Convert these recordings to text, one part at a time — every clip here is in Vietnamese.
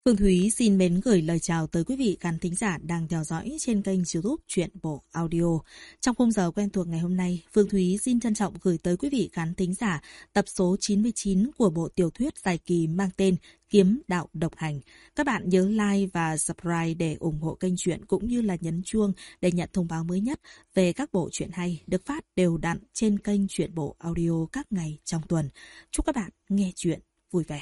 Phương Thúy xin mến gửi lời chào tới quý vị khán thính giả đang theo dõi trên kênh YouTube Truyện Bộ Audio. Trong khung giờ quen thuộc ngày hôm nay, Phương Thúy xin trân trọng gửi tới quý vị khán thính giả tập số 99 của bộ tiểu thuyết dài kỳ mang tên Kiếm Đạo Độc Hành. Các bạn nhớ like và subscribe để ủng hộ kênh truyện cũng như là nhấn chuông để nhận thông báo mới nhất về các bộ truyện hay được phát đều đặn trên kênh Truyện Bộ Audio các ngày trong tuần. Chúc các bạn nghe truyện vui vẻ.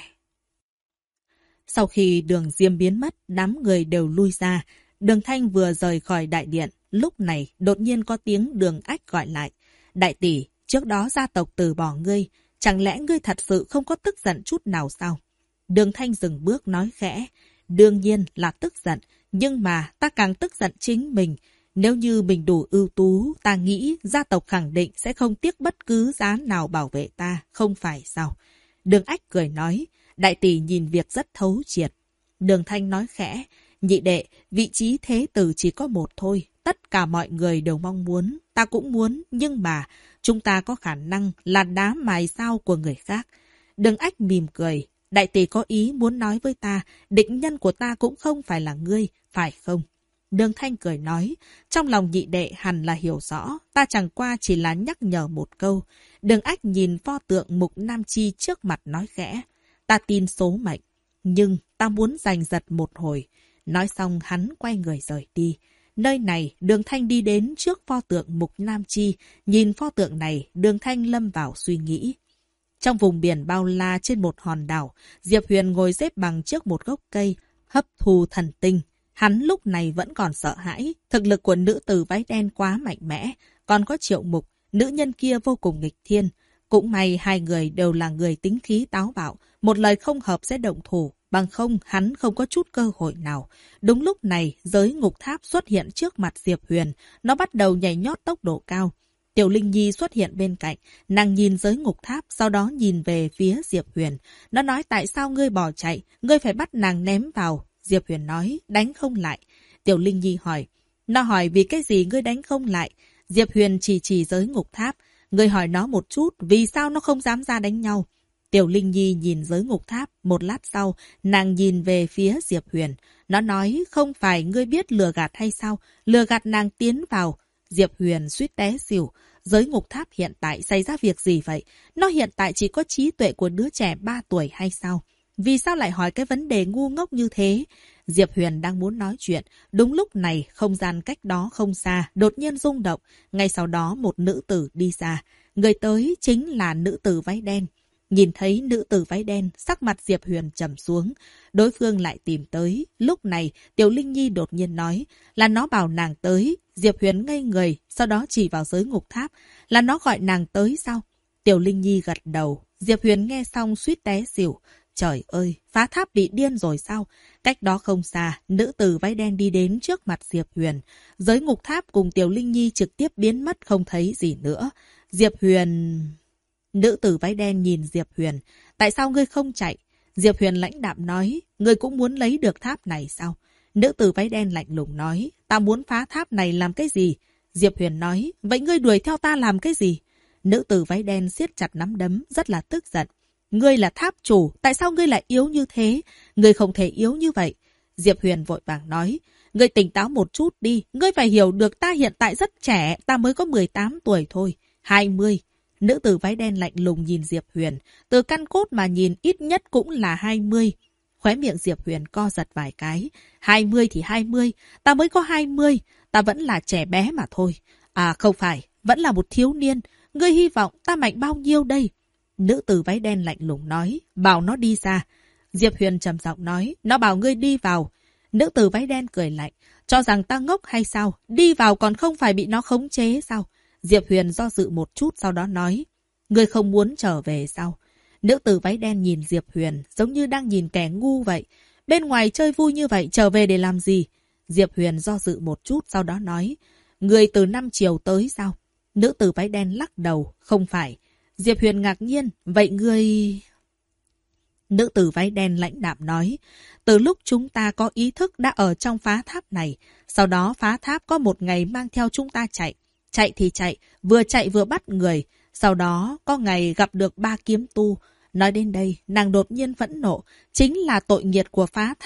Sau khi Đường Diêm biến mất, đám người đều lui ra. Đường Thanh vừa rời khỏi đại điện. Lúc này, đột nhiên có tiếng Đường Ách gọi lại. Đại tỷ, trước đó gia tộc từ bỏ ngươi. Chẳng lẽ ngươi thật sự không có tức giận chút nào sao? Đường Thanh dừng bước nói khẽ. Đương nhiên là tức giận. Nhưng mà ta càng tức giận chính mình. Nếu như mình đủ ưu tú, ta nghĩ gia tộc khẳng định sẽ không tiếc bất cứ giá nào bảo vệ ta. Không phải sao? Đường Ách cười nói. Đại tỷ nhìn việc rất thấu triệt. Đường Thanh nói khẽ, nhị đệ, vị trí thế tử chỉ có một thôi. Tất cả mọi người đều mong muốn, ta cũng muốn, nhưng mà chúng ta có khả năng là đá mài dao của người khác. Đường Ách mỉm cười, đại tỷ có ý muốn nói với ta, định nhân của ta cũng không phải là ngươi, phải không? Đường Thanh cười nói, trong lòng nhị đệ hẳn là hiểu rõ, ta chẳng qua chỉ là nhắc nhở một câu. Đường Ách nhìn pho tượng Mục Nam Chi trước mặt nói khẽ. Ta tin số mệnh, nhưng ta muốn giành giật một hồi. Nói xong hắn quay người rời đi. Nơi này, Đường Thanh đi đến trước pho tượng Mục Nam Chi. Nhìn pho tượng này, Đường Thanh lâm vào suy nghĩ. Trong vùng biển bao la trên một hòn đảo, Diệp Huyền ngồi xếp bằng trước một gốc cây, hấp thu thần tinh. Hắn lúc này vẫn còn sợ hãi. Thực lực của nữ tử váy đen quá mạnh mẽ. Còn có Triệu Mục, nữ nhân kia vô cùng nghịch thiên. Cũng may hai người đều là người tính khí táo bạo, một lời không hợp sẽ động thủ, bằng không hắn không có chút cơ hội nào. Đúng lúc này, giới ngục tháp xuất hiện trước mặt Diệp Huyền, nó bắt đầu nhảy nhót tốc độ cao. Tiểu Linh Nhi xuất hiện bên cạnh, nàng nhìn giới ngục tháp, sau đó nhìn về phía Diệp Huyền. Nó nói tại sao ngươi bỏ chạy, ngươi phải bắt nàng ném vào. Diệp Huyền nói, đánh không lại. Tiểu Linh Nhi hỏi, nó hỏi vì cái gì ngươi đánh không lại? Diệp Huyền chỉ giới ngục tháp. Ngươi hỏi nó một chút, vì sao nó không dám ra đánh nhau? Tiểu Linh Nhi nhìn giới ngục tháp, một lát sau, nàng nhìn về phía Diệp Huyền. Nó nói, không phải ngươi biết lừa gạt hay sao? Lừa gạt nàng tiến vào. Diệp Huyền suýt té xỉu. Giới ngục tháp hiện tại xảy ra việc gì vậy? Nó hiện tại chỉ có trí tuệ của đứa trẻ 3 tuổi hay sao? Vì sao lại hỏi cái vấn đề ngu ngốc như thế? Diệp Huyền đang muốn nói chuyện. Đúng lúc này, không gian cách đó không xa, đột nhiên rung động. Ngay sau đó một nữ tử đi ra. Người tới chính là nữ tử váy đen. Nhìn thấy nữ tử váy đen, sắc mặt Diệp Huyền trầm xuống. Đối phương lại tìm tới. Lúc này, Tiểu Linh Nhi đột nhiên nói là nó bảo nàng tới. Diệp Huyền ngây người, sau đó chỉ vào giới ngục tháp. Là nó gọi nàng tới sao? Tiểu Linh Nhi gật đầu. Diệp Huyền nghe xong suýt té xỉu. Trời ơi, phá tháp bị điên rồi sao? Cách đó không xa, nữ tử váy đen đi đến trước mặt Diệp Huyền. Giới ngục tháp cùng Tiểu Linh Nhi trực tiếp biến mất không thấy gì nữa. Diệp Huyền... Nữ tử váy đen nhìn Diệp Huyền. Tại sao ngươi không chạy? Diệp Huyền lãnh đạm nói, ngươi cũng muốn lấy được tháp này sao? Nữ tử váy đen lạnh lùng nói, ta muốn phá tháp này làm cái gì? Diệp Huyền nói, vậy ngươi đuổi theo ta làm cái gì? Nữ tử váy đen siết chặt nắm đấm, rất là tức giận. Ngươi là tháp chủ, tại sao ngươi lại yếu như thế? Ngươi không thể yếu như vậy. Diệp Huyền vội vàng nói, ngươi tỉnh táo một chút đi, ngươi phải hiểu được ta hiện tại rất trẻ, ta mới có 18 tuổi thôi. 20. Nữ tử váy đen lạnh lùng nhìn Diệp Huyền, từ căn cốt mà nhìn ít nhất cũng là 20. Khóe miệng Diệp Huyền co giật vài cái. 20 thì 20, ta mới có 20, ta vẫn là trẻ bé mà thôi. À không phải, vẫn là một thiếu niên, ngươi hy vọng ta mạnh bao nhiêu đây? Nữ tử váy đen lạnh lùng nói, bảo nó đi ra. Diệp Huyền trầm giọng nói, nó bảo ngươi đi vào. Nữ tử váy đen cười lạnh, cho rằng ta ngốc hay sao? Đi vào còn không phải bị nó khống chế sao? Diệp Huyền do dự một chút sau đó nói, ngươi không muốn trở về sao? Nữ tử váy đen nhìn Diệp Huyền giống như đang nhìn kẻ ngu vậy. Bên ngoài chơi vui như vậy, trở về để làm gì? Diệp Huyền do dự một chút sau đó nói, ngươi từ 5 chiều tới sao? Nữ tử váy đen lắc đầu, không phải. Diệp Huyền ngạc nhiên, vậy ngươi... Nữ tử váy đen lãnh đạm nói, từ lúc chúng ta có ý thức đã ở trong phá tháp này, sau đó phá tháp có một ngày mang theo chúng ta chạy. Chạy vừa bắt người, sau đó có ngày gặp được 3 kiếm tu. Nói đến đây, nàng đột nhiên phẫn nộ, chính là tội nghiệt của phá tháp.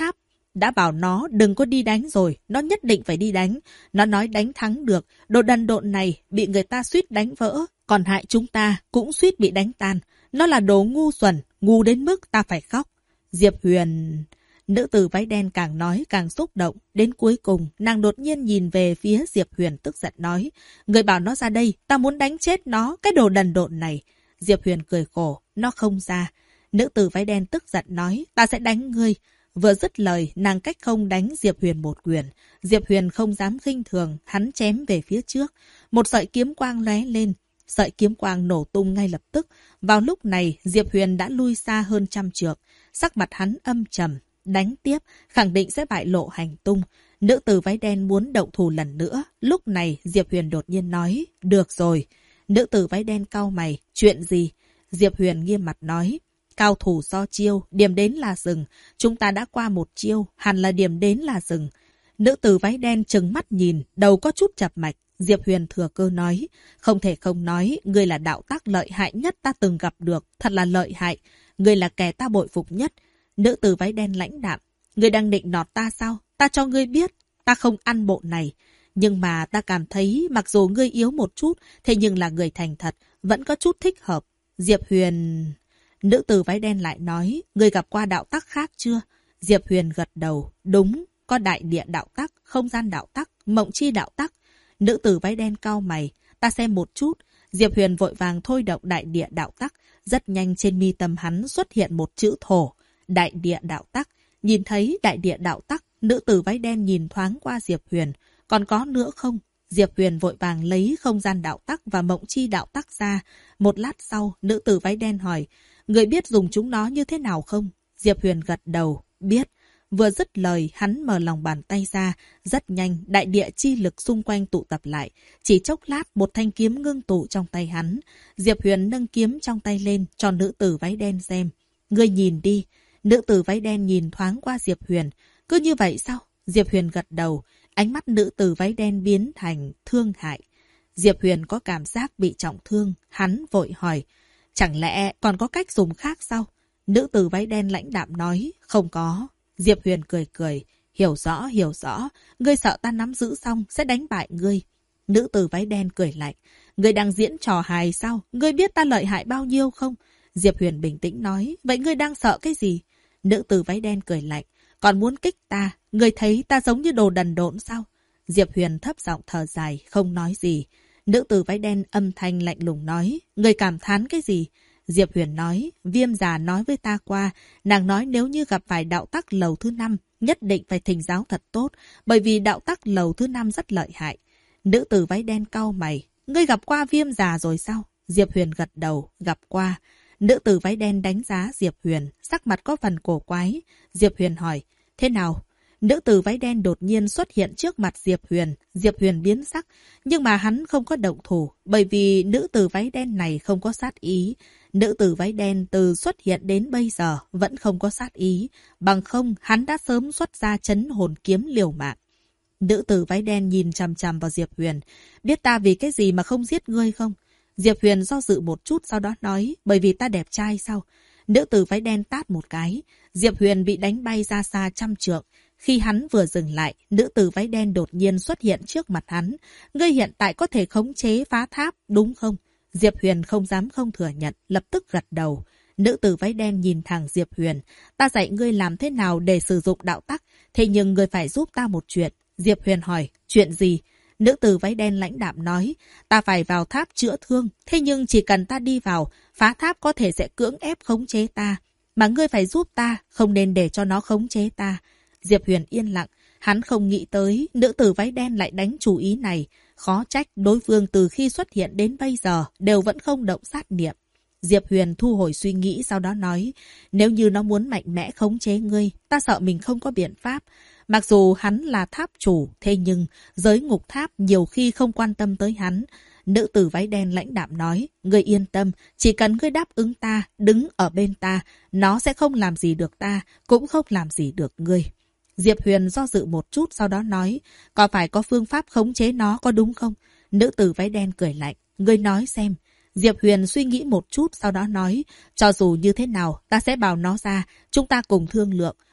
Đã bảo nó đừng có đi đánh rồi, nó nhất định phải đi đánh. Nó nói đánh thắng được, đồ đần độn này bị người ta suýt đánh vỡ, còn hại chúng ta cũng suýt bị đánh tan. Nó là đồ ngu xuẩn, ngu đến mức ta phải khóc. Diệp Huyền... Nữ tử váy đen càng nói càng xúc động. Đến cuối cùng, nàng đột nhiên nhìn về phía Diệp Huyền tức giận nói. Người bảo nó ra đây, ta muốn đánh chết nó, cái đồ đần độn này. Diệp Huyền cười khổ, nó không ra. Nữ tử váy đen tức giận nói, ta sẽ đánh ngươi. Vừa dứt lời, nàng cách không đánh Diệp Huyền một quyền. Diệp Huyền không dám khinh thường, hắn chém về phía trước. Một sợi kiếm quang lóe lên. Sợi kiếm quang nổ tung ngay lập tức. Vào lúc này, Diệp Huyền đã lui xa hơn 100 trượng. Sắc mặt hắn âm trầm. Đánh tiếp, khẳng định sẽ bại lộ hành tung. Nữ tử váy đen muốn động thủ lần nữa. Lúc này, Diệp Huyền đột nhiên nói, được rồi. Nữ tử váy đen cau mày, chuyện gì? Diệp Huyền nghiêm mặt nói, cao thủ so chiêu, điểm đến là rừng. Chúng ta đã qua một chiêu, hẳn là điểm đến là rừng. Nữ tử váy đen trừng mắt nhìn, đầu có chút chập mạch. Diệp Huyền thừa cơ nói, không thể không nói, ngươi là đạo tác lợi hại nhất ta từng gặp được, thật là lợi hại. Ngươi là kẻ ta bội phục nhất. Nữ tử váy đen lãnh đạm, ngươi đang định nọt ta sao? Ta cho ngươi biết, ta không ăn bộ này. Nhưng mà ta cảm thấy mặc dù ngươi yếu một chút, thế nhưng là người thành thật, vẫn có chút thích hợp. Diệp Huyền... Nữ tử váy đen lại nói, ngươi gặp qua đạo tắc khác chưa? Diệp Huyền gật đầu, đúng, có đại địa đạo tắc, không gian đạo tắc, mộng chi đạo tắc. Nữ tử váy đen cau mày, ta xem một chút. Diệp Huyền vội vàng thôi động đại địa đạo tắc, rất nhanh trên mi tâm hắn xuất hiện một chữ thổ. Đại địa đạo tắc, nhìn thấy đại địa đạo tắc, nữ tử váy đen nhìn thoáng qua Diệp Huyền, còn có nữa không? Diệp Huyền vội vàng lấy không gian đạo tắc và mộng chi đạo tắc ra. Một lát sau, nữ tử váy đen hỏi, người biết dùng chúng nó như thế nào không? Diệp Huyền gật đầu, biết. Vừa dứt lời, hắn mở lòng bàn tay ra. Rất nhanh, đại địa chi lực xung quanh tụ tập lại. Chỉ chốc lát, một thanh kiếm ngưng tụ trong tay hắn. Diệp Huyền nâng kiếm trong tay lên, cho nữ tử váy đen xem. Ngươi nhìn đi. Nữ tử váy đen nhìn thoáng qua Diệp Huyền. Cứ như vậy sao? Diệp Huyền gật đầu. Ánh mắt nữ tử váy đen biến thành thương hại. Diệp Huyền có cảm giác bị trọng thương. Hắn vội hỏi. Chẳng lẽ còn có cách dùng khác sao? Nữ tử váy đen lãnh đạm nói. Không có. Diệp Huyền cười cười. Hiểu rõ, hiểu rõ. Ngươi sợ ta nắm giữ xong sẽ đánh bại ngươi. Nữ tử váy đen cười lạnh. Ngươi đang diễn trò hài sao? Ngươi biết ta lợi hại bao nhiêu không? Diệp Huyền bình tĩnh nói. Vậy ngươi đang sợ cái gì? Nữ tử váy đen cười lạnh. Còn muốn kích ta? Ngươi thấy ta giống như đồ đần độn sao? Diệp Huyền thấp giọng thở dài, không nói gì. Nữ tử váy đen âm thanh lạnh lùng nói. Ngươi cảm thán cái gì? Diệp Huyền nói. Viêm già nói với ta qua. Nàng nói nếu như gặp phải đạo tắc lầu thứ 5, nhất định phải thỉnh giáo thật tốt. Bởi vì đạo tắc lầu thứ 5 rất lợi hại. Nữ tử váy đen cau mày. Ngươi gặp qua viêm già rồi sao? Diệp Huyền gật đầu. Gặp qua. Nữ tử váy đen đánh giá Diệp Huyền, sắc mặt có phần cổ quái. Diệp Huyền hỏi, thế nào? Nữ tử váy đen đột nhiên xuất hiện trước mặt Diệp Huyền. Diệp Huyền biến sắc, nhưng mà hắn không có động thủ, bởi vì nữ tử váy đen này không có sát ý. Nữ tử váy đen từ xuất hiện đến bây giờ vẫn không có sát ý, bằng không hắn đã sớm xuất ra trấn hồn kiếm liều mạng. Nữ tử váy đen nhìn chằm chằm vào Diệp Huyền, biết ta vì cái gì mà không giết ngươi không? Diệp Huyền do dự một chút sau đó nói, bởi vì ta đẹp trai sao? Nữ tử váy đen tát một cái. Diệp Huyền bị đánh bay ra xa 100 trượng. Khi hắn vừa dừng lại, nữ tử váy đen đột nhiên xuất hiện trước mặt hắn. Ngươi hiện tại có thể khống chế phá tháp, đúng không? Diệp Huyền không dám không thừa nhận, lập tức gật đầu. Nữ tử váy đen nhìn thẳng Diệp Huyền. Ta dạy ngươi làm thế nào để sử dụng đạo tắc, thế nhưng ngươi phải giúp ta một chuyện. Diệp Huyền hỏi, chuyện gì? Nữ tử váy đen lãnh đạm nói, ta phải vào tháp chữa thương, thế nhưng chỉ cần ta đi vào, phá tháp có thể sẽ cưỡng ép khống chế ta. Mà ngươi phải giúp ta, không nên để cho nó khống chế ta. Diệp Huyền yên lặng, hắn không nghĩ tới nữ tử váy đen lại đánh chủ ý này. Khó trách đối phương từ khi xuất hiện đến bây giờ đều vẫn không động sát niệm. Diệp Huyền thu hồi suy nghĩ sau đó nói, nếu như nó muốn mạnh mẽ khống chế ngươi, ta sợ mình không có biện pháp. Mặc dù hắn là tháp chủ, thế nhưng giới ngục tháp nhiều khi không quan tâm tới hắn. Nữ tử váy đen lãnh đạm nói, ngươi yên tâm, chỉ cần ngươi đáp ứng ta, đứng ở bên ta, nó sẽ không làm gì được ta, cũng không làm gì được ngươi. Diệp Huyền do dự một chút sau đó nói, có phải có phương pháp khống chế nó có đúng không? Nữ tử váy đen cười lạnh, ngươi nói xem. Diệp Huyền suy nghĩ một chút sau đó nói, cho dù như thế nào, ta sẽ bảo nó ra, chúng ta cùng thương lượng.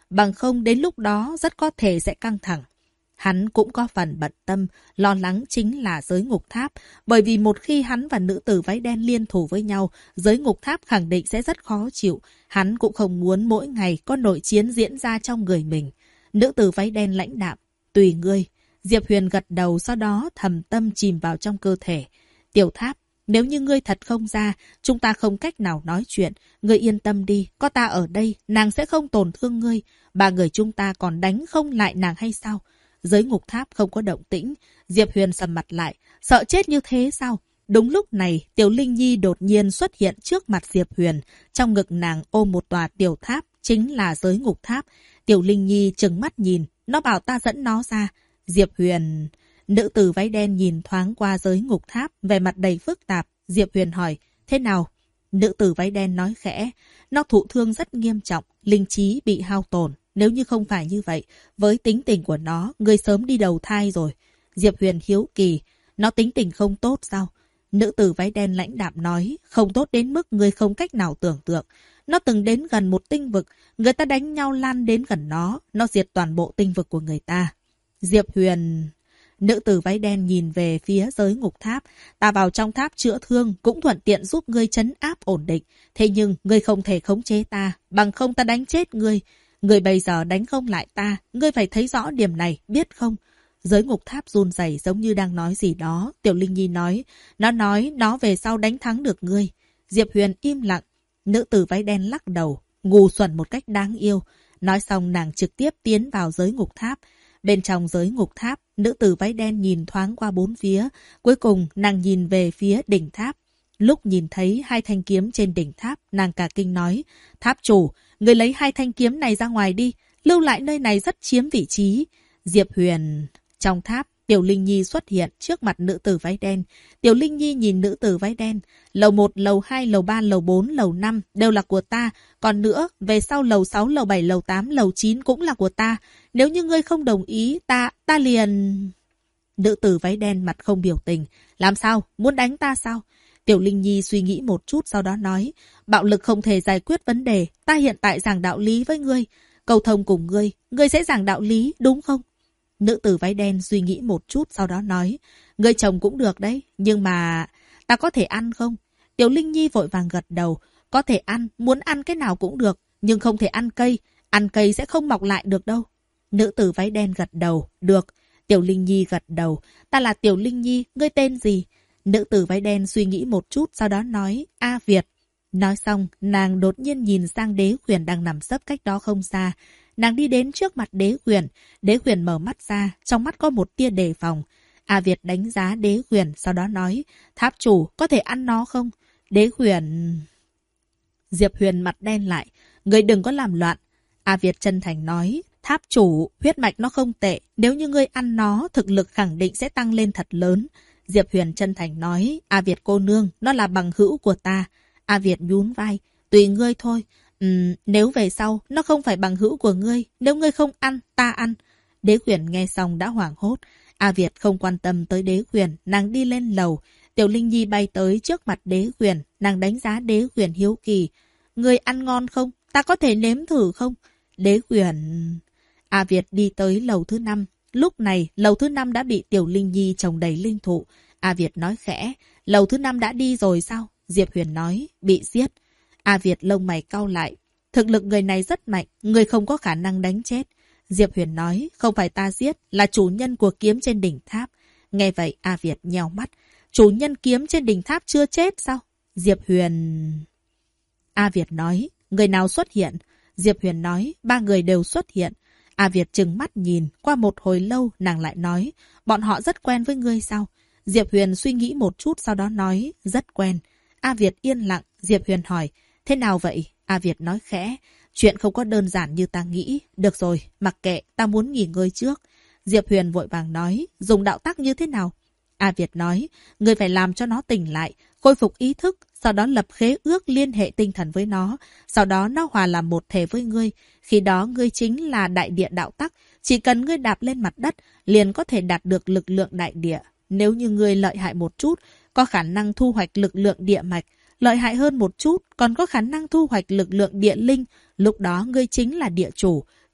bằng không đến lúc đó rất có thể sẽ căng thẳng. Hắn cũng có phần bận tâm, lo lắng chính là giới ngục tháp, bởi vì một khi hắn và nữ tử váy đen liên thủ với nhau, giới ngục tháp khẳng định sẽ rất khó chịu. Hắn cũng không muốn mỗi ngày có nội chiến diễn ra trong người mình. Nữ tử váy đen lãnh đạm, tùy ngươi. Diệp Huyền gật đầu, sau đó thầm tâm chìm vào trong cơ thể. Tiểu Tháp, nếu như ngươi thật không ra, chúng ta không cách nào nói chuyện. Ngươi yên tâm đi, có ta ở đây, nàng sẽ không tổn thương ngươi. Ba người chúng ta còn đánh không lại nàng hay sao? Giới ngục tháp không có động tĩnh. Diệp Huyền sầm mặt lại, sợ chết như thế sao? Đúng lúc này, Tiểu Linh Nhi đột nhiên xuất hiện trước mặt Diệp Huyền. Trong ngực nàng ôm một tòa tiểu tháp, chính là giới ngục tháp. Tiểu Linh Nhi trừng mắt nhìn, nó bảo ta dẫn nó ra. Diệp Huyền... Nữ tử váy đen nhìn thoáng qua giới ngục tháp, vẻ mặt đầy phức tạp. Diệp Huyền hỏi, thế nào? Nữ tử váy đen nói khẽ, nó thụ thương rất nghiêm trọng, linh trí bị hao tổn. Nếu như không phải như vậy, với tính tình của nó, người sớm đi đầu thai rồi. Diệp Huyền hiếu kỳ, nó tính tình không tốt sao? Nữ tử váy đen lãnh đạm nói, không tốt đến mức người không cách nào tưởng tượng. Nó từng đến gần một tinh vực, người ta đánh nhau lan đến gần nó diệt toàn bộ tinh vực của người ta. Diệp Huyền... Nữ tử váy đen nhìn về phía giới ngục tháp. Ta vào trong tháp chữa thương cũng thuận tiện giúp ngươi trấn áp ổn định. Thế nhưng ngươi không thể khống chế ta, bằng không ta đánh chết ngươi. Ngươi bây giờ đánh không lại ta, ngươi phải thấy rõ điểm này, biết không? Giới ngục tháp run rẩy giống như đang nói gì đó. Tiểu Linh Nhi nói nó về sau đánh thắng được ngươi. Diệp Huyền im lặng. Nữ tử váy đen lắc đầu, ngu xuẩn một cách đáng yêu. Nói xong nàng trực tiếp tiến vào giới ngục tháp. Bên trong giới ngục tháp, nữ tử váy đen nhìn thoáng qua bốn phía. Cuối cùng, nàng nhìn về phía đỉnh tháp. Lúc nhìn thấy hai thanh kiếm trên đỉnh tháp, nàng cả kinh nói, tháp chủ, người lấy hai thanh kiếm này ra ngoài đi, lưu lại nơi này rất chiếm vị trí. Diệp Huyền... Trong tháp, Tiểu Linh Nhi xuất hiện trước mặt nữ tử váy đen. Tiểu Linh Nhi nhìn nữ tử váy đen. Lầu 1, lầu 2, lầu 3, lầu 4, lầu 5 đều là của ta. Còn nữa, về sau lầu 6, lầu 7, lầu 8, lầu 9 cũng là của ta. Nếu như ngươi không đồng ý, ta liền... Nữ tử váy đen mặt không biểu tình. Làm sao? Muốn đánh ta sao? Tiểu Linh Nhi suy nghĩ một chút sau đó nói. Bạo lực không thể giải quyết vấn đề. Ta hiện tại giảng đạo lý với ngươi. Cầu thông cùng ngươi sẽ giảng đạo lý, đúng không? Nữ tử váy đen suy nghĩ một chút sau đó nói. Ngươi chồng cũng được đấy, nhưng mà... Ta có thể ăn không? Tiểu Linh Nhi vội vàng gật đầu. Có thể ăn, muốn ăn cái nào cũng được, nhưng không thể ăn cây. Ăn cây sẽ không mọc lại được đâu. Nữ tử váy đen gật đầu. Được. Tiểu Linh Nhi gật đầu. Ta là Tiểu Linh Nhi, ngươi tên gì? Nữ tử váy đen suy nghĩ một chút sau đó nói. A Việt. Nói xong, nàng đột nhiên nhìn sang Đế Huyền đang nằm sấp cách đó không xa. Nàng đi đến trước mặt Đế Huyền. Đế Huyền mở mắt ra, trong mắt có một tia đề phòng. A Việt đánh giá Đế Huyền, sau đó nói, tháp chủ, có thể ăn nó không? Đế Huyền... Diệp Huyền mặt đen lại, ngươi đừng có làm loạn. A Việt chân thành nói, tháp chủ, huyết mạch nó không tệ, nếu như ngươi ăn nó, thực lực khẳng định sẽ tăng lên thật lớn. Diệp Huyền chân thành nói, A Việt cô nương, nó là bằng hữu của ta. A Việt nhún vai, tùy ngươi thôi. Nếu về sau, nó không phải bằng hữu của ngươi, nếu ngươi không ăn, ta ăn. Đế Huyền nghe xong đã hoảng hốt. A Việt không quan tâm tới Đế Huyền, nàng đi lên lầu. Tiểu Linh Nhi bay tới trước mặt Đế Huyền, nàng đánh giá Đế Huyền hiếu kỳ. Ngươi ăn ngon không? Ta có thể nếm thử không? Đế Huyền... A Việt đi tới lầu thứ 5. Lúc này, lầu thứ 5 đã bị Tiểu Linh Nhi trồng đầy linh thụ. A Việt nói khẽ, lầu thứ 5 đã đi rồi sao? Diệp Huyền nói, bị giết. A Việt lông mày cau lại. Thực lực người này rất mạnh, người không có khả năng đánh chết. Diệp Huyền nói, không phải ta giết, là chủ nhân của kiếm trên đỉnh tháp. Nghe vậy A Việt nheo mắt. Chủ nhân kiếm trên đỉnh tháp chưa chết sao? Diệp Huyền... A Việt nói, người nào xuất hiện? Diệp Huyền nói, 3 người đều xuất hiện. A Việt trừng mắt nhìn, qua một hồi lâu nàng lại nói, bọn họ rất quen với ngươi sao? Diệp Huyền suy nghĩ một chút sau đó nói, rất quen. A Việt yên lặng, Diệp Huyền hỏi, thế nào vậy? A Việt nói khẽ, chuyện không có đơn giản như ta nghĩ. Được rồi, mặc kệ, ta muốn nghỉ ngơi trước. Diệp Huyền vội vàng nói, dùng đạo tắc như thế nào? A Việt nói, ngươi phải làm cho nó tỉnh lại, khôi phục ý thức, sau đó lập khế ước liên hệ tinh thần với nó, sau đó nó hòa làm một thể với ngươi. Khi đó ngươi chính là đại địa đạo tắc, chỉ cần ngươi đạp lên mặt đất, liền có thể đạt được lực lượng đại địa. Nếu như ngươi lợi hại một chút, có khả năng thu hoạch lực lượng địa mạch, lợi hại hơn một chút, còn có khả năng thu hoạch lực lượng địa linh. Lúc đó ngươi chính là địa chủ.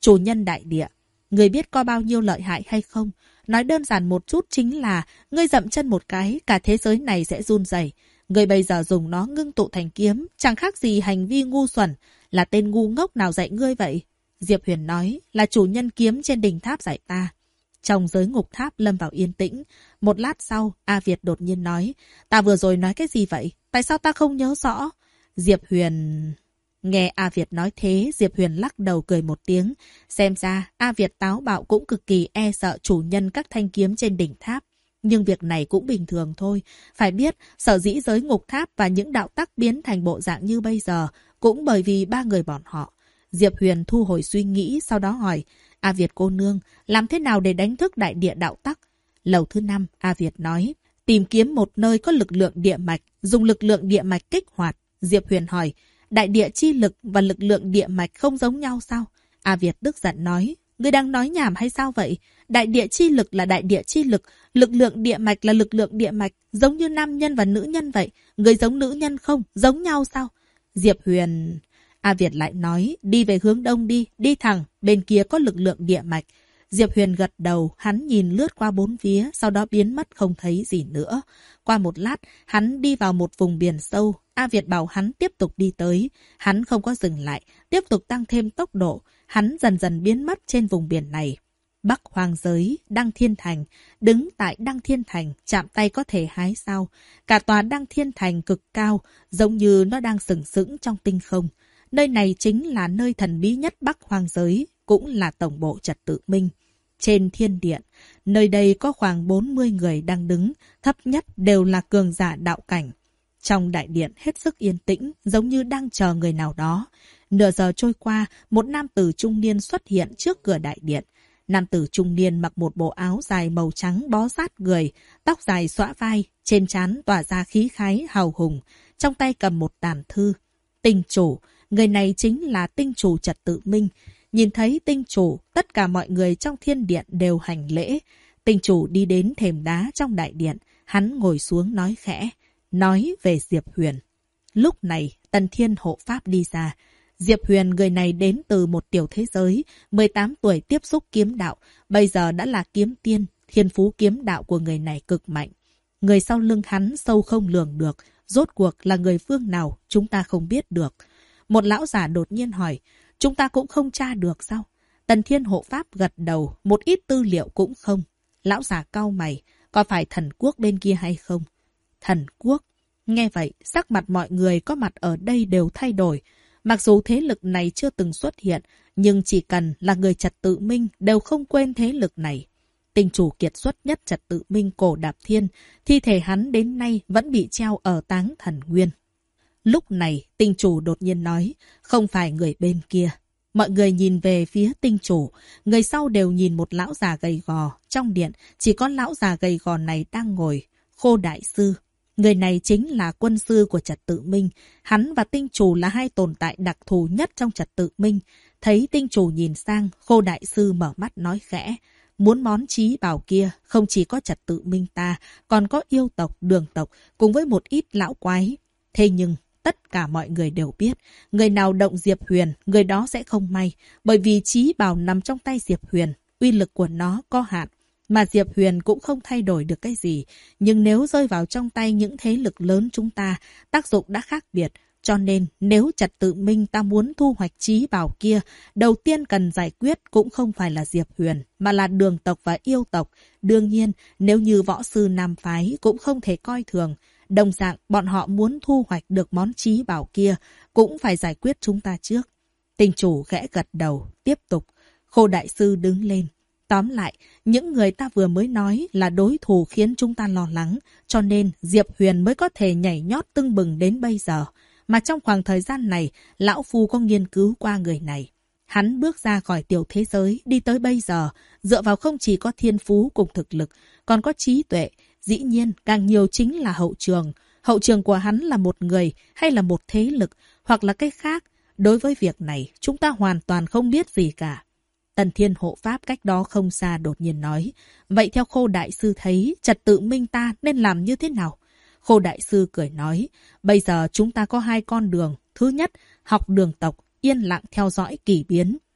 Chủ nhân đại địa, người biết có bao nhiêu lợi hại hay không? Nói đơn giản một chút chính là, ngươi dậm chân một cái, cả thế giới này sẽ run rẩy. Ngươi bây giờ dùng nó ngưng tụ thành kiếm, chẳng khác gì hành vi ngu xuẩn. Là tên ngu ngốc nào dạy ngươi vậy? Diệp Huyền nói, là chủ nhân kiếm trên đỉnh tháp dạy ta. Trong giới ngục tháp lâm vào yên tĩnh. Một lát sau, A Việt đột nhiên nói, ta vừa rồi nói cái gì vậy? Tại sao ta không nhớ rõ? Diệp Huyền... Nghe A Việt nói thế, Diệp Huyền lắc đầu cười một tiếng. Xem ra, A Việt táo bạo cũng cực kỳ e sợ chủ nhân các thanh kiếm trên đỉnh tháp. Nhưng việc này cũng bình thường thôi. Phải biết, sở dĩ giới ngục tháp và những đạo tắc biến thành bộ dạng như bây giờ cũng bởi vì ba người bọn họ. Diệp Huyền thu hồi suy nghĩ, sau đó hỏi, A Việt cô nương, làm thế nào để đánh thức đại địa đạo tắc? Lầu thứ 5, A Việt nói, tìm kiếm một nơi có lực lượng địa mạch, dùng lực lượng địa mạch kích hoạt. Diệp Huyền hỏi, đại địa chi lực và lực lượng địa mạch không giống nhau sao? A Việt tức giận nói, ngươi đang nói nhảm hay sao vậy? Đại địa chi lực là đại địa chi lực, lực lượng địa mạch là lực lượng địa mạch, giống như nam nhân và nữ nhân vậy. Ngươi giống nữ nhân không? Giống nhau sao? Diệp Huyền... A Việt lại nói, đi về hướng đông đi, đi thẳng, bên kia có lực lượng địa mạch. Diệp Huyền gật đầu, hắn nhìn lướt qua bốn phía, sau đó biến mất không thấy gì nữa. Qua một lát, hắn đi vào một vùng biển sâu. A Việt bảo hắn tiếp tục đi tới. Hắn không có dừng lại, tiếp tục tăng thêm tốc độ. Hắn dần dần biến mất trên vùng biển này. Bắc Hoang Giới, Đăng Thiên Thành. Đứng tại Đăng Thiên Thành, chạm tay có thể hái sao. Cả tòa Đăng Thiên Thành cực cao, giống như nó đang sừng sững trong tinh không. Nơi này chính là nơi thần bí nhất Bắc Hoang Giới, cũng là tổng bộ Trật Tự Minh. Trên thiên điện, nơi đây có khoảng 40 người đang đứng, thấp nhất đều là cường giả đạo cảnh. Trong đại điện hết sức yên tĩnh, giống như đang chờ người nào đó. Nửa giờ trôi qua, một nam tử trung niên xuất hiện trước cửa đại điện. Nam tử trung niên mặc một bộ áo dài màu trắng bó sát người, tóc dài xõa vai, trên trán tỏa ra khí khái hào hùng, trong tay cầm một tàn thư. Tinh chủ, người này chính là tinh chủ Trật Tự Minh. Nhìn thấy tinh chủ, tất cả mọi người trong thiên điện đều hành lễ. Tinh chủ đi đến thềm đá trong đại điện, hắn ngồi xuống nói khẽ, nói về Diệp Huyền. Lúc này, Tần Thiên hộ pháp đi ra. Diệp Huyền người này đến từ một tiểu thế giới, 18 tuổi tiếp xúc kiếm đạo, bây giờ đã là kiếm tiên, thiên phú kiếm đạo của người này cực mạnh. Người sau lưng hắn sâu không lường được, rốt cuộc là người phương nào chúng ta không biết được. Một lão giả đột nhiên hỏi, chúng ta cũng không tra được sao? Tần Thiên hộ pháp gật đầu, một ít tư liệu cũng không. Lão giả cau mày, có phải thần quốc bên kia hay không? Thần quốc? Nghe vậy, sắc mặt mọi người có mặt ở đây đều thay đổi. Mặc dù thế lực này chưa từng xuất hiện, nhưng chỉ cần là người Trật Tự Minh đều không quên thế lực này. Tinh chủ kiệt xuất nhất Trật Tự Minh Cổ Đạp Thiên, thi thể hắn đến nay vẫn bị treo ở Táng Thần Nguyên. Lúc này, tinh chủ đột nhiên nói, không phải người bên kia. Mọi người nhìn về phía tinh chủ, người sau đều nhìn một lão già gầy gò. Trong điện, chỉ có lão già gầy gò này đang ngồi, Khô Đại Sư. Người này chính là quân sư của Trật Tự Minh. Hắn và tinh chủ là hai tồn tại đặc thù nhất trong Trật Tự Minh. Thấy tinh chủ nhìn sang, Khô Đại Sư mở mắt nói khẽ. Muốn món chí bảo kia, không chỉ có Trật Tự Minh ta, còn có yêu tộc, đường tộc, cùng với một ít lão quái. Thế nhưng, tất cả mọi người đều biết, người nào động Diệp Huyền, người đó sẽ không may. Bởi vì chí bảo nằm trong tay Diệp Huyền, uy lực của nó có hạn. Mà Diệp Huyền cũng không thay đổi được cái gì. Nhưng nếu rơi vào trong tay những thế lực lớn chúng ta, tác dụng đã khác biệt. Cho nên, nếu Trật Tự Minh ta muốn thu hoạch chí bảo kia, đầu tiên cần giải quyết cũng không phải là Diệp Huyền, mà là đường tộc và yêu tộc. Đương nhiên, nếu như võ sư Nam Phái cũng không thể coi thường. Đồng dạng, bọn họ muốn thu hoạch được món chí bảo kia, cũng phải giải quyết chúng ta trước. Tinh chủ khẽ gật đầu, tiếp tục. Khô Đại Sư đứng lên. Tóm lại, những người ta vừa mới nói là đối thủ khiến chúng ta lo lắng, cho nên Diệp Huyền mới có thể nhảy nhót tưng bừng đến bây giờ. Mà trong khoảng thời gian này, Lão Phu có nghiên cứu qua người này. Hắn bước ra khỏi tiểu thế giới, đi tới bây giờ, dựa vào không chỉ có thiên phú cùng thực lực, còn có trí tuệ. Dĩ nhiên, càng nhiều chính là hậu trường. Hậu trường của hắn là một người, hay là một thế lực, hoặc là cái khác. Đối với việc này, chúng ta hoàn toàn không biết gì cả. Tần Thiên hộ pháp cách đó không xa đột nhiên nói. Vậy theo Khô Đại Sư thấy, Trật Tự Minh ta nên làm như thế nào? Khô Đại Sư cười nói. Bây giờ chúng ta có hai con đường. Thứ nhất, học đường tộc, yên lặng theo dõi kỳ biến.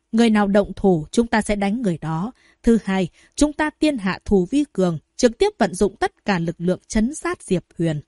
Người nào động thủ, chúng ta sẽ đánh người đó. Thứ hai, chúng ta tiên hạ thủ vi cường, trực tiếp vận dụng tất cả lực lượng trấn sát Diệp Huyền.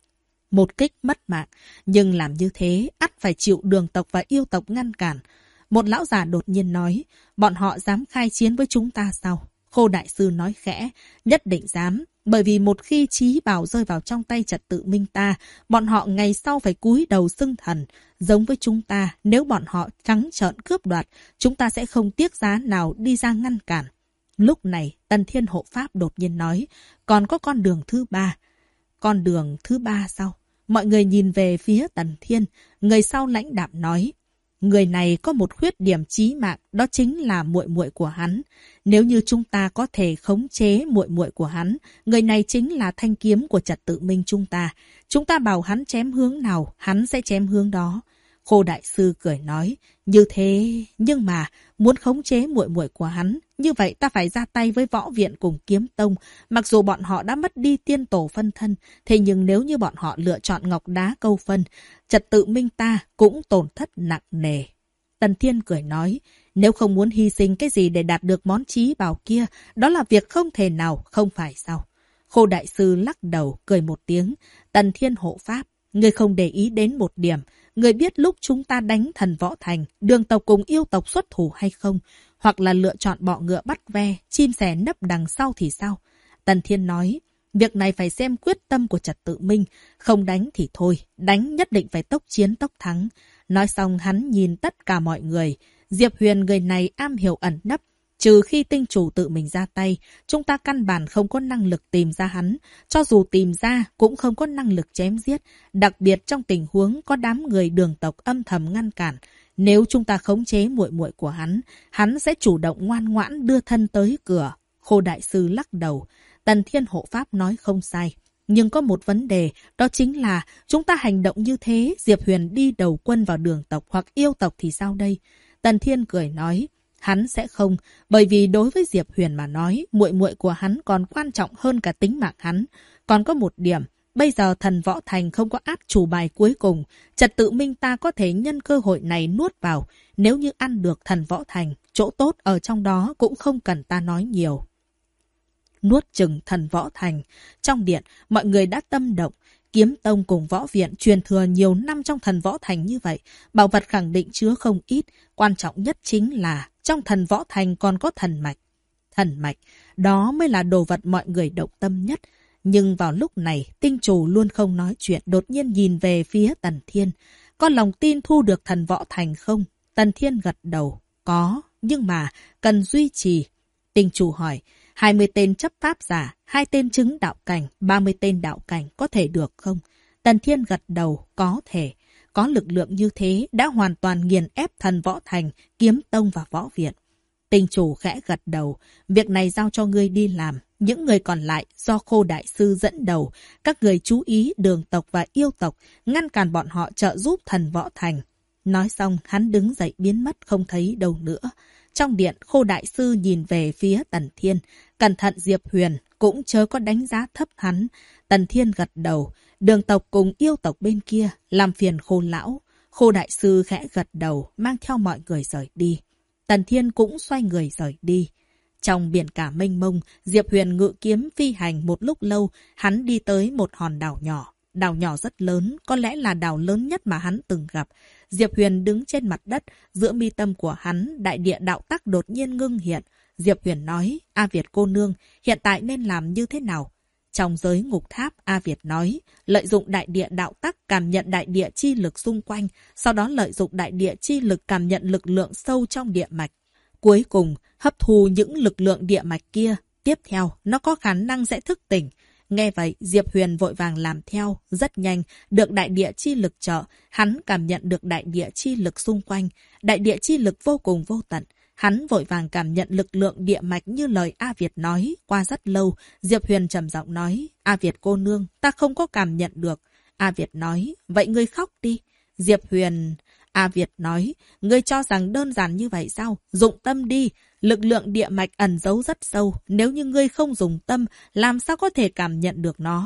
Một kích mất mạng, nhưng làm như thế, ắt phải chịu Đường tộc và Yêu tộc ngăn cản. Một lão già đột nhiên nói, bọn họ dám khai chiến với chúng ta sao? Khô đại sư nói khẽ, nhất định dám, bởi vì một khi chí bảo rơi vào trong tay Trật Tự Minh ta, bọn họ ngày sau phải cúi đầu xưng thần. Giống với chúng ta, nếu bọn họ trắng trợn cướp đoạt, chúng ta sẽ không tiếc giá nào đi ra ngăn cản. Lúc này, Tần Thiên hộ pháp đột nhiên nói, còn có con đường thứ ba. Con đường thứ ba sao? Mọi người nhìn về phía Tần Thiên, người sau lãnh đạm nói, người này có một khuyết điểm chí mạng, đó chính là muội muội của hắn. Nếu như chúng ta có thể khống chế muội muội của hắn, người này chính là thanh kiếm của Trật Tự Minh chúng ta. Chúng ta bảo hắn chém hướng nào, hắn sẽ chém hướng đó. Khô đại sư cười nói, như thế, nhưng mà muốn khống chế muội muội của hắn, như vậy ta phải ra tay với Võ Viện cùng Kiếm Tông. Mặc dù bọn họ đã mất đi tiên tổ phân thân, thế nhưng nếu như bọn họ lựa chọn ngọc đá câu phân, Trật Tự Minh ta cũng tổn thất nặng nề. Tần Thiên cười nói, nếu không muốn hy sinh cái gì để đạt được món chí bảo kia, đó là việc không thể nào, không phải sao? Khô đại sư lắc đầu, cười một tiếng, Tần Thiên hộ pháp, người không để ý đến một điểm. Người biết lúc chúng ta đánh Thần Võ Thành, Đường tộc cùng Yêu tộc xuất thủ hay không? Hoặc là lựa chọn bọ ngựa bắt ve, chim sẻ nấp đằng sau thì sao? Tần Thiên nói, việc này phải xem quyết tâm của Trật Tự Minh. Không đánh thì thôi, đánh nhất định phải tốc chiến tốc thắng. Nói xong hắn nhìn tất cả mọi người. Diệp Huyền người này am hiểu ẩn nấp. Trừ khi tinh chủ tự mình ra tay, chúng ta căn bản không có năng lực tìm ra hắn. Cho dù tìm ra, cũng không có năng lực chém giết. Đặc biệt trong tình huống có đám người Đường tộc âm thầm ngăn cản. Nếu chúng ta khống chế muội muội của hắn sẽ chủ động ngoan ngoãn đưa thân tới cửa. Khô đại sư lắc đầu. Tần Thiên hộ pháp nói không sai. Nhưng có một vấn đề, đó chính là chúng ta hành động như thế, Diệp Huyền đi đầu quân vào Đường tộc hoặc Yêu tộc thì sao đây? Tần Thiên cười nói, hắn sẽ không, bởi vì đối với Diệp Huyền mà nói, muội muội của hắn còn quan trọng hơn cả tính mạng hắn. Còn có một điểm, bây giờ Thần Võ Thành không có át chủ bài cuối cùng, Trật Tự Minh ta có thể nhân cơ hội này nuốt vào. Nếu như ăn được Thần Võ Thành, chỗ tốt ở trong đó cũng không cần ta nói nhiều. Nuốt chừng Thần Võ Thành. Trong điện, mọi người đã tâm động. Kiếm Tông cùng Võ Viện truyền thừa nhiều năm trong Thần Võ Thành như vậy. Bảo vật khẳng định chứa không ít. Quan trọng nhất chính là trong Thần Võ Thành còn có thần mạch. Thần mạch, đó mới là đồ vật mọi người động tâm nhất. Nhưng vào lúc này, tinh chủ luôn không nói chuyện, đột nhiên nhìn về phía Tần Thiên. Có lòng tin thu được Thần Võ Thành không? Tần Thiên gật đầu. Có, nhưng mà cần duy trì. Tinh chủ hỏi, 20 tên chấp pháp giả, 2 tên chứng đạo cảnh, 30 tên đạo cảnh có thể được không? Tần Thiên gật đầu, có thể. Có lực lượng như thế đã hoàn toàn nghiền ép Thần Võ Thành, Kiếm Tông và Võ Viện. Tinh chủ khẽ gật đầu, việc này giao cho ngươi đi làm. Những người còn lại do Khô đại sư dẫn đầu, các người chú ý Đường tộc và Yêu tộc, ngăn cản bọn họ trợ giúp Thần Võ Thành. Nói xong, hắn đứng dậy biến mất không thấy đâu nữa. Trong điện, Khô đại sư nhìn về phía Tần Thiên, cẩn thận Diệp Huyền, cũng chớ có đánh giá thấp hắn. Tần Thiên gật đầu, Đường tộc cùng Yêu tộc bên kia, làm phiền Khô lão. Khô đại sư khẽ gật đầu, mang theo mọi người rời đi. Tần Thiên cũng xoay người rời đi. Trong biển cả mênh mông, Diệp Huyền ngự kiếm phi hành một lúc lâu, hắn đi tới một hòn đảo nhỏ. Đảo nhỏ rất lớn, có lẽ là đảo lớn nhất mà hắn từng gặp. Diệp Huyền đứng trên mặt đất, giữa mi tâm của hắn, đại địa đạo tắc đột nhiên ngưng hiện. Diệp Huyền nói, A Việt cô nương, hiện tại nên làm như thế nào? Trong giới ngục tháp, A Việt nói, lợi dụng đại địa đạo tắc cảm nhận đại địa chi lực xung quanh, sau đó lợi dụng đại địa chi lực cảm nhận lực lượng sâu trong địa mạch. Cuối cùng, hấp thu những lực lượng địa mạch kia. Tiếp theo, nó có khả năng sẽ thức tỉnh. Nghe vậy, Diệp Huyền vội vàng làm theo. Rất nhanh, được đại địa chi lực trợ, hắn cảm nhận được đại địa chi lực xung quanh. Đại địa chi lực vô cùng vô tận. Hắn vội vàng cảm nhận lực lượng địa mạch như lời A Việt nói. Qua rất lâu, Diệp Huyền trầm giọng nói, A Việt cô nương, ta không có cảm nhận được. A Việt nói, vậy ngươi khóc đi. Diệp Huyền... A Việt nói, ngươi cho rằng đơn giản như vậy sao? Dụng tâm đi. Lực lượng địa mạch ẩn giấu rất sâu. Nếu như ngươi không dùng tâm, làm sao có thể cảm nhận được nó?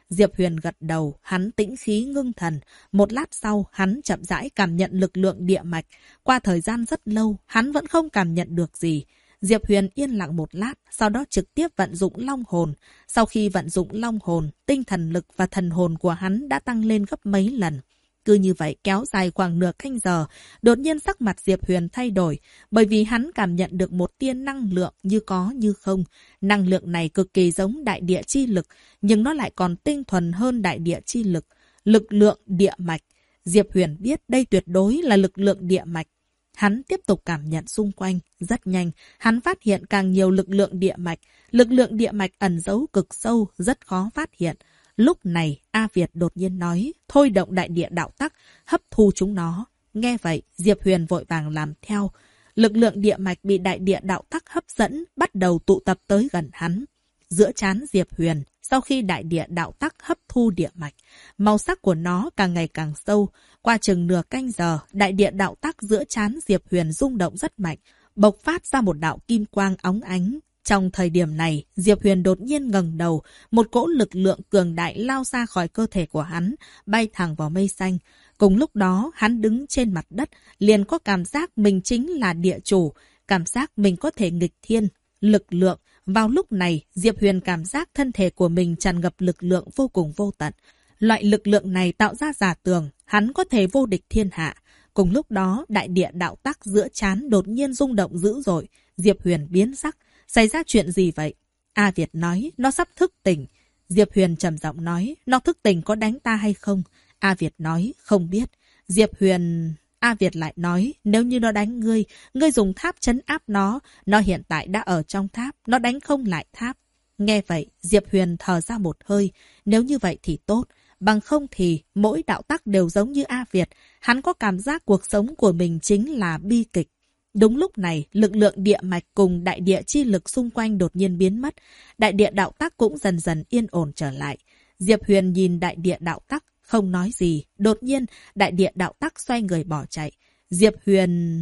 Diệp Huyền gật đầu, hắn tĩnh khí ngưng thần. Một lát sau, hắn chậm rãi cảm nhận lực lượng địa mạch. Qua thời gian rất lâu, hắn vẫn không cảm nhận được gì. Diệp Huyền yên lặng một lát, sau đó trực tiếp vận dụng long hồn. Sau khi vận dụng long hồn, tinh thần lực và thần hồn của hắn đã tăng lên gấp mấy lần. Cứ như vậy kéo dài khoảng nửa canh giờ, đột nhiên sắc mặt Diệp Huyền thay đổi, bởi vì hắn cảm nhận được một tia năng lượng như có như không. Năng lượng này cực kỳ giống đại địa chi lực, nhưng nó lại còn tinh thuần hơn đại địa chi lực. Lực lượng địa mạch. Diệp Huyền biết đây tuyệt đối là lực lượng địa mạch. Hắn tiếp tục cảm nhận xung quanh. Rất nhanh, hắn phát hiện càng nhiều lực lượng địa mạch. Lực lượng địa mạch ẩn giấu cực sâu, rất khó phát hiện. Lúc này, A Việt đột nhiên nói, thôi động đại địa đạo tắc, hấp thu chúng nó. Nghe vậy, Diệp Huyền vội vàng làm theo. Lực lượng địa mạch bị đại địa đạo tắc hấp dẫn, bắt đầu tụ tập tới gần hắn. Giữa trán Diệp Huyền, sau khi đại địa đạo tắc hấp thu địa mạch, màu sắc của nó càng ngày càng sâu. Qua chừng nửa canh giờ, đại địa đạo tắc giữa trán Diệp Huyền rung động rất mạnh, bộc phát ra một đạo kim quang óng ánh. Trong thời điểm này, Diệp Huyền đột nhiên ngẩng đầu, một cỗ lực lượng cường đại lao ra khỏi cơ thể của hắn, bay thẳng vào mây xanh. Cùng lúc đó, hắn đứng trên mặt đất, liền có cảm giác mình chính là địa chủ, cảm giác mình có thể nghịch thiên, lực lượng. Vào lúc này, Diệp Huyền cảm giác thân thể của mình tràn ngập lực lượng vô cùng vô tận. Loại lực lượng này tạo ra giả tưởng, hắn có thể vô địch thiên hạ. Cùng lúc đó, đại địa đạo tắc giữa trán đột nhiên rung động dữ dội. Diệp Huyền biến sắc. Xảy ra chuyện gì vậy? A Việt nói, nó sắp thức tỉnh. Diệp Huyền trầm giọng nói, nó thức tỉnh có đánh ta hay không? A Việt nói, không biết. Diệp Huyền... A Việt lại nói, nếu như nó đánh ngươi, ngươi dùng tháp trấn áp nó hiện tại đã ở trong tháp, nó đánh không lại tháp. Nghe vậy, Diệp Huyền thở ra một hơi, nếu như vậy thì tốt, bằng không thì mỗi đạo tắc đều giống như A Việt, hắn có cảm giác cuộc sống của mình chính là bi kịch. Đúng lúc này, lực lượng địa mạch cùng đại địa chi lực xung quanh đột nhiên biến mất, đại địa đạo tắc cũng dần dần yên ổn trở lại. Diệp Huyền nhìn đại địa đạo tắc, không nói gì. Đột nhiên, đại địa đạo tắc xoay người bỏ chạy. Diệp Huyền...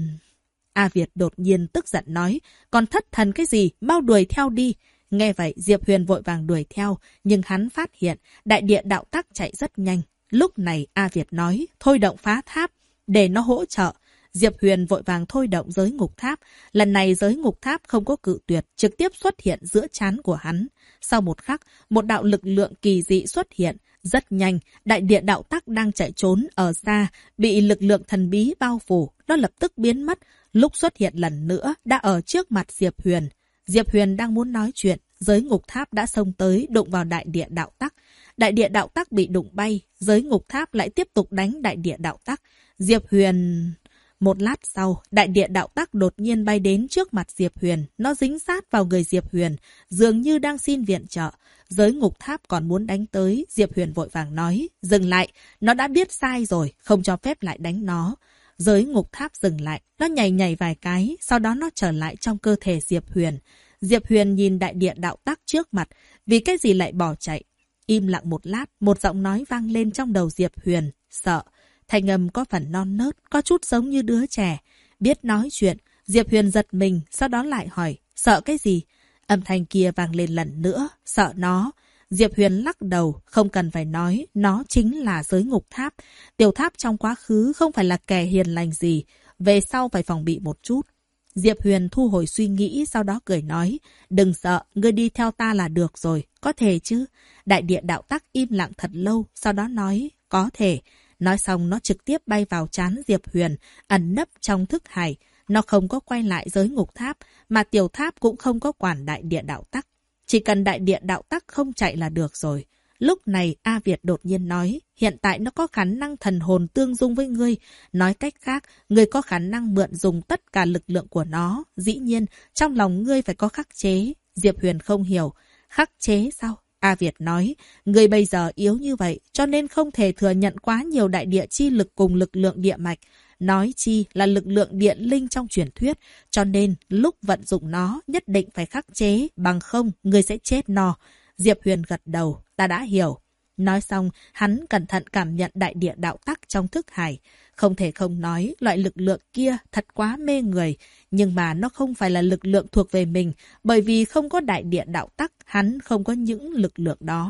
A Việt đột nhiên tức giận nói, còn thất thần cái gì, mau đuổi theo đi. Nghe vậy, Diệp Huyền vội vàng đuổi theo, nhưng hắn phát hiện đại địa đạo tắc chạy rất nhanh. Lúc này, A Việt nói, thôi động phá tháp, để nó hỗ trợ. Diệp Huyền vội vàng thôi động giới ngục tháp. Lần này giới ngục tháp không có cự tuyệt, trực tiếp xuất hiện giữa trán của hắn. Sau một khắc, một đạo lực lượng kỳ dị xuất hiện. Rất nhanh, đại địa đạo tắc đang chạy trốn ở xa, bị lực lượng thần bí bao phủ. Nó lập tức biến mất. Lúc xuất hiện lần nữa, đã ở trước mặt Diệp Huyền. Diệp Huyền đang muốn nói chuyện, giới ngục tháp đã xông tới, đụng vào đại địa đạo tắc. Đại địa đạo tắc bị đụng bay, giới ngục tháp lại tiếp tục đánh đại địa đạo tắc. Diệp Huyền... Một lát sau, đại địa đạo tắc đột nhiên bay đến trước mặt Diệp Huyền. Nó dính sát vào người Diệp Huyền, dường như đang xin viện trợ. Giới ngục tháp còn muốn đánh tới, Diệp Huyền vội vàng nói, dừng lại, nó đã biết sai rồi, không cho phép lại đánh nó. Giới ngục tháp dừng lại, nó nhảy vài cái, sau đó nó trở lại trong cơ thể Diệp Huyền. Diệp Huyền nhìn đại địa đạo tắc trước mặt, vì cái gì lại bỏ chạy. Im lặng một lát, một giọng nói vang lên trong đầu Diệp Huyền, sợ. Thanh âm có phần non nớt, có chút giống như đứa trẻ. Biết nói chuyện, Diệp Huyền giật mình, sau đó lại hỏi, sợ cái gì? Âm thanh kia vang lên lần nữa, sợ nó. Diệp Huyền lắc đầu, không cần phải nói, nó chính là giới ngục tháp. Tiểu tháp trong quá khứ không phải là kẻ hiền lành gì, về sau phải phòng bị một chút. Diệp Huyền thu hồi suy nghĩ, sau đó cười nói, đừng sợ, ngươi đi theo ta là được rồi, có thể chứ? Đại địa đạo tắc im lặng thật lâu, sau đó nói, có thể. Nói xong nó trực tiếp bay vào trán Diệp Huyền, ẩn nấp trong thức hải. Nó không có quay lại giới ngục tháp, mà tiểu tháp cũng không có quản đại địa đạo tắc. Chỉ cần đại địa đạo tắc không chạy là được rồi. Lúc này A Việt đột nhiên nói, hiện tại nó có khả năng thần hồn tương dung với ngươi. Nói cách khác, ngươi có khả năng mượn dùng tất cả lực lượng của nó. Dĩ nhiên, trong lòng ngươi phải có khắc chế. Diệp Huyền không hiểu. Khắc chế sao? A Việt nói, ngươi bây giờ yếu như vậy, cho nên không thể thừa nhận quá nhiều đại địa chi lực cùng lực lượng địa mạch. Nói chi là lực lượng điện linh trong truyền thuyết, cho nên lúc vận dụng nó nhất định phải khắc chế, bằng không ngươi sẽ chết no. Diệp Huyền gật đầu, ta đã hiểu. Nói xong, hắn cẩn thận cảm nhận đại địa đạo tắc trong thức hải. Không thể không nói, loại lực lượng kia thật quá mê người. Nhưng mà nó không phải là lực lượng thuộc về mình, bởi vì không có đại địa đạo tắc, hắn không có những lực lượng đó.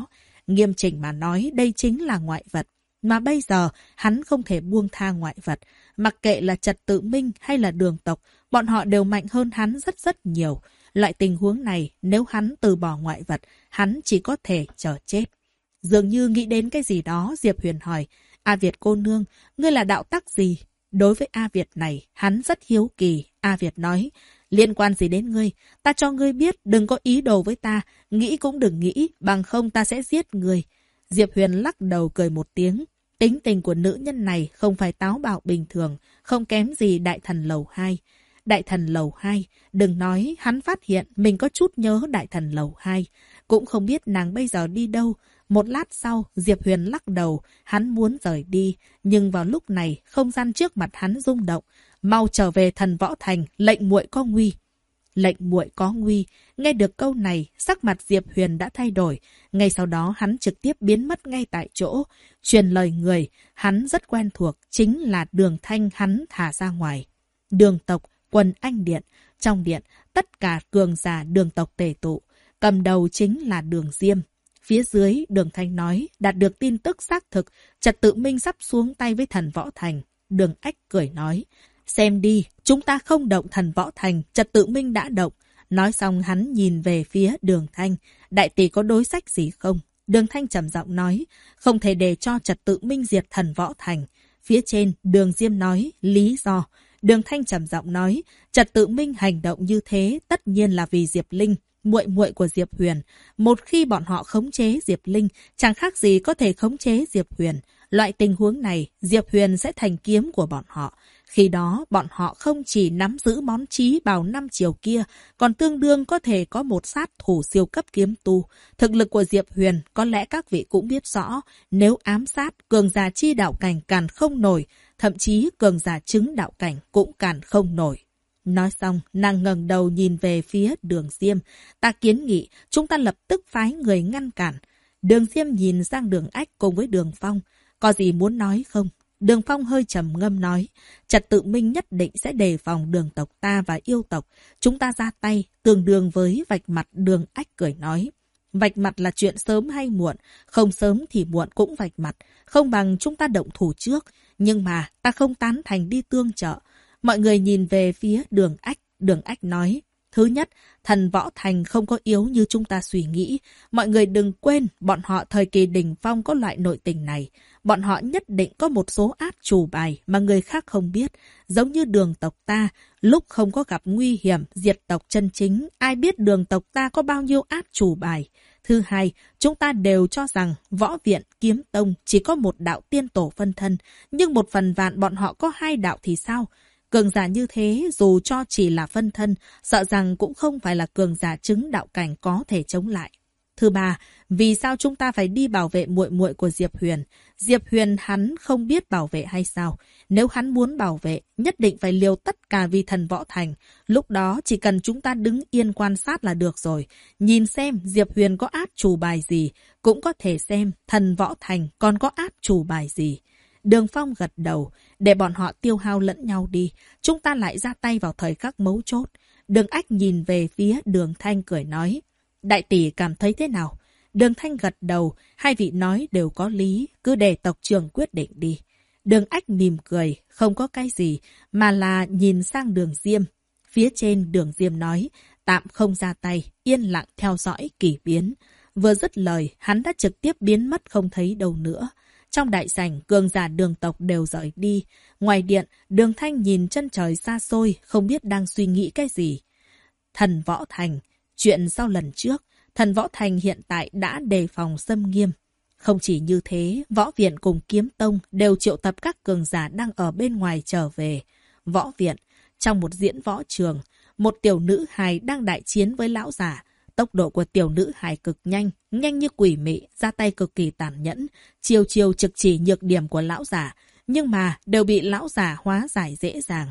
Nghiêm chỉnh mà nói, đây chính là ngoại vật. Mà bây giờ, hắn không thể buông tha ngoại vật. Mặc kệ là Trật Tự Minh hay là Đường tộc, bọn họ đều mạnh hơn hắn rất rất nhiều. Loại tình huống này, nếu hắn từ bỏ ngoại vật, hắn chỉ có thể chờ chết. Dường như nghĩ đến cái gì đó, Diệp Huyền hỏi, A Việt cô nương, ngươi là đạo tắc gì? Đối với A Việt này, hắn rất hiếu kỳ. A Việt nói, liên quan gì đến ngươi? Ta cho ngươi biết, đừng có ý đồ với ta, nghĩ cũng đừng nghĩ, bằng không ta sẽ giết ngươi. Diệp Huyền lắc đầu cười một tiếng. Tính tình của nữ nhân này không phải táo bạo bình thường, không kém gì Đại Thần Lầu 2. Đại Thần Lầu 2, đừng nói, hắn phát hiện mình có chút nhớ Đại Thần Lầu 2. Cũng không biết nàng bây giờ đi đâu. Một lát sau, Diệp Huyền lắc đầu, hắn muốn rời đi. Nhưng vào lúc này, không gian trước mặt hắn rung động. Mau trở về Thần Võ Thành, lệnh muội có nguy. Lệnh muội có nguy. Nghe được câu này, sắc mặt Diệp Huyền đã thay đổi. Ngay sau đó hắn trực tiếp biến mất ngay tại chỗ. Truyền lời người, hắn rất quen thuộc, chính là Đường Thanh hắn thả ra ngoài. Đường tộc, Quần Anh Điện. Trong điện, tất cả cường giả Đường tộc tề tụ. Cầm đầu chính là Đường Diêm. Phía dưới, Đường Thanh nói, đạt được tin tức xác thực, Trật Tự Minh sắp xuống tay với Thần Võ Thành. Đường Ách cười nói, xem đi, chúng ta không động Thần Võ Thành, Trật Tự Minh đã động. Nói xong hắn nhìn về phía Đường Thanh, đại tỷ có đối sách gì không? Đường Thanh trầm giọng nói, không thể để cho Trật Tự Minh diệt Thần Võ Thành. Phía trên, Đường Diêm nói, lý do. Đường Thanh trầm giọng nói, Trật Tự Minh hành động như thế tất nhiên là vì Diệp Linh, muội muội của Diệp Huyền. Một khi bọn họ khống chế Diệp Linh, chẳng khác gì có thể khống chế Diệp Huyền. Loại tình huống này, Diệp Huyền sẽ thành kiếm của bọn họ. Khi đó, bọn họ không chỉ nắm giữ món chí bảo 5 chiều kia, còn tương đương có thể có một sát thủ siêu cấp kiếm tu. Thực lực của Diệp Huyền, có lẽ các vị cũng biết rõ, nếu ám sát, cường giả chi đạo cảnh càn không nổi, thậm chí cường giả chứng đạo cảnh cũng càn không nổi. Nói xong, nàng ngẩng đầu nhìn về phía Đường Diêm. Ta kiến nghị, chúng ta lập tức phái người ngăn cản. Đường Diêm nhìn sang Đường Ách cùng với Đường Phong. Có gì muốn nói không? Đường Phong hơi trầm ngâm nói. Trật Tự Minh nhất định sẽ đề phòng Đường tộc ta và yêu tộc. Chúng ta ra tay, tương đương với vạch mặt. Đường Ách cười nói. Vạch mặt là chuyện sớm hay muộn. Không sớm thì muộn cũng vạch mặt. Không bằng chúng ta động thủ trước. Nhưng mà ta không tán thành đi tương trợ. Mọi người nhìn về phía Đường Ách. Đường Ách nói. Thứ nhất, Thần Võ Thành không có yếu như chúng ta suy nghĩ. Mọi người đừng quên, bọn họ thời kỳ đỉnh phong có loại nội tình này. Bọn họ nhất định có một số át chủ bài mà người khác không biết. Giống như Đường tộc ta, lúc không có gặp nguy hiểm, diệt tộc chân chính, ai biết Đường tộc ta có bao nhiêu át chủ bài. Thứ hai, chúng ta đều cho rằng Võ Viện, Kiếm Tông chỉ có một đạo tiên tổ phân thân. Nhưng một phần vạn bọn họ có 2 đạo thì sao? Cường giả như thế, dù cho chỉ là phân thân, sợ rằng cũng không phải là cường giả chứng đạo cảnh có thể chống lại. Thứ ba, vì sao chúng ta phải đi bảo vệ muội muội của Diệp Huyền? Diệp Huyền hắn không biết bảo vệ hay sao? Nếu hắn muốn bảo vệ, nhất định phải liều tất cả vì Thần Võ Thành. Lúc đó chỉ cần chúng ta đứng yên quan sát là được rồi. Nhìn xem Diệp Huyền có át chủ bài gì, cũng có thể xem Thần Võ Thành còn có át chủ bài gì. Đường Phong gật đầu, để bọn họ tiêu hao lẫn nhau đi, chúng ta lại ra tay vào thời khắc mấu chốt. Đường Ách nhìn về phía Đường Thanh cười nói, đại tỷ cảm thấy thế nào? Đường Thanh gật đầu, hai vị nói đều có lý, cứ để tộc trưởng quyết định đi. Đường Ách mỉm cười, không có cái gì, mà là nhìn sang Đường Diêm. Phía trên Đường Diêm nói, tạm không ra tay, yên lặng theo dõi kỳ biến. Vừa dứt lời, hắn đã trực tiếp biến mất không thấy đâu nữa. Trong đại sảnh, cường giả Đường tộc đều rời đi. Ngoài điện, Đường Thanh nhìn chân trời xa xôi, không biết đang suy nghĩ cái gì. Thần Võ Thành. Chuyện sau lần trước, Thần Võ Thành hiện tại đã đề phòng xâm nghiêm. Không chỉ như thế, Võ Viện cùng Kiếm Tông đều triệu tập các cường giả đang ở bên ngoài trở về. Võ Viện, trong một diễn võ trường, một tiểu nữ hài đang đại chiến với lão giả. Tốc độ của tiểu nữ hài cực nhanh, nhanh như quỷ mị, ra tay cực kỳ tàn nhẫn, chiều chiều trực chỉ nhược điểm của lão giả, nhưng mà đều bị lão giả hóa giải dễ dàng.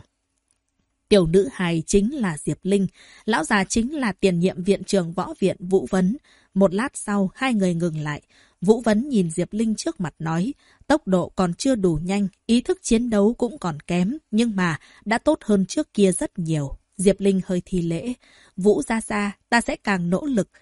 Tiểu nữ hài chính là Diệp Linh, lão già chính là tiền nhiệm viện trưởng Võ Viện Vũ Vấn. Một lát sau, hai người ngừng lại. Vũ Vấn nhìn Diệp Linh trước mặt nói, tốc độ còn chưa đủ nhanh, ý thức chiến đấu cũng còn kém, nhưng mà đã tốt hơn trước kia rất nhiều. Diệp Linh hơi thi lễ, Vũ gia gia, ta sẽ càng nỗ lực.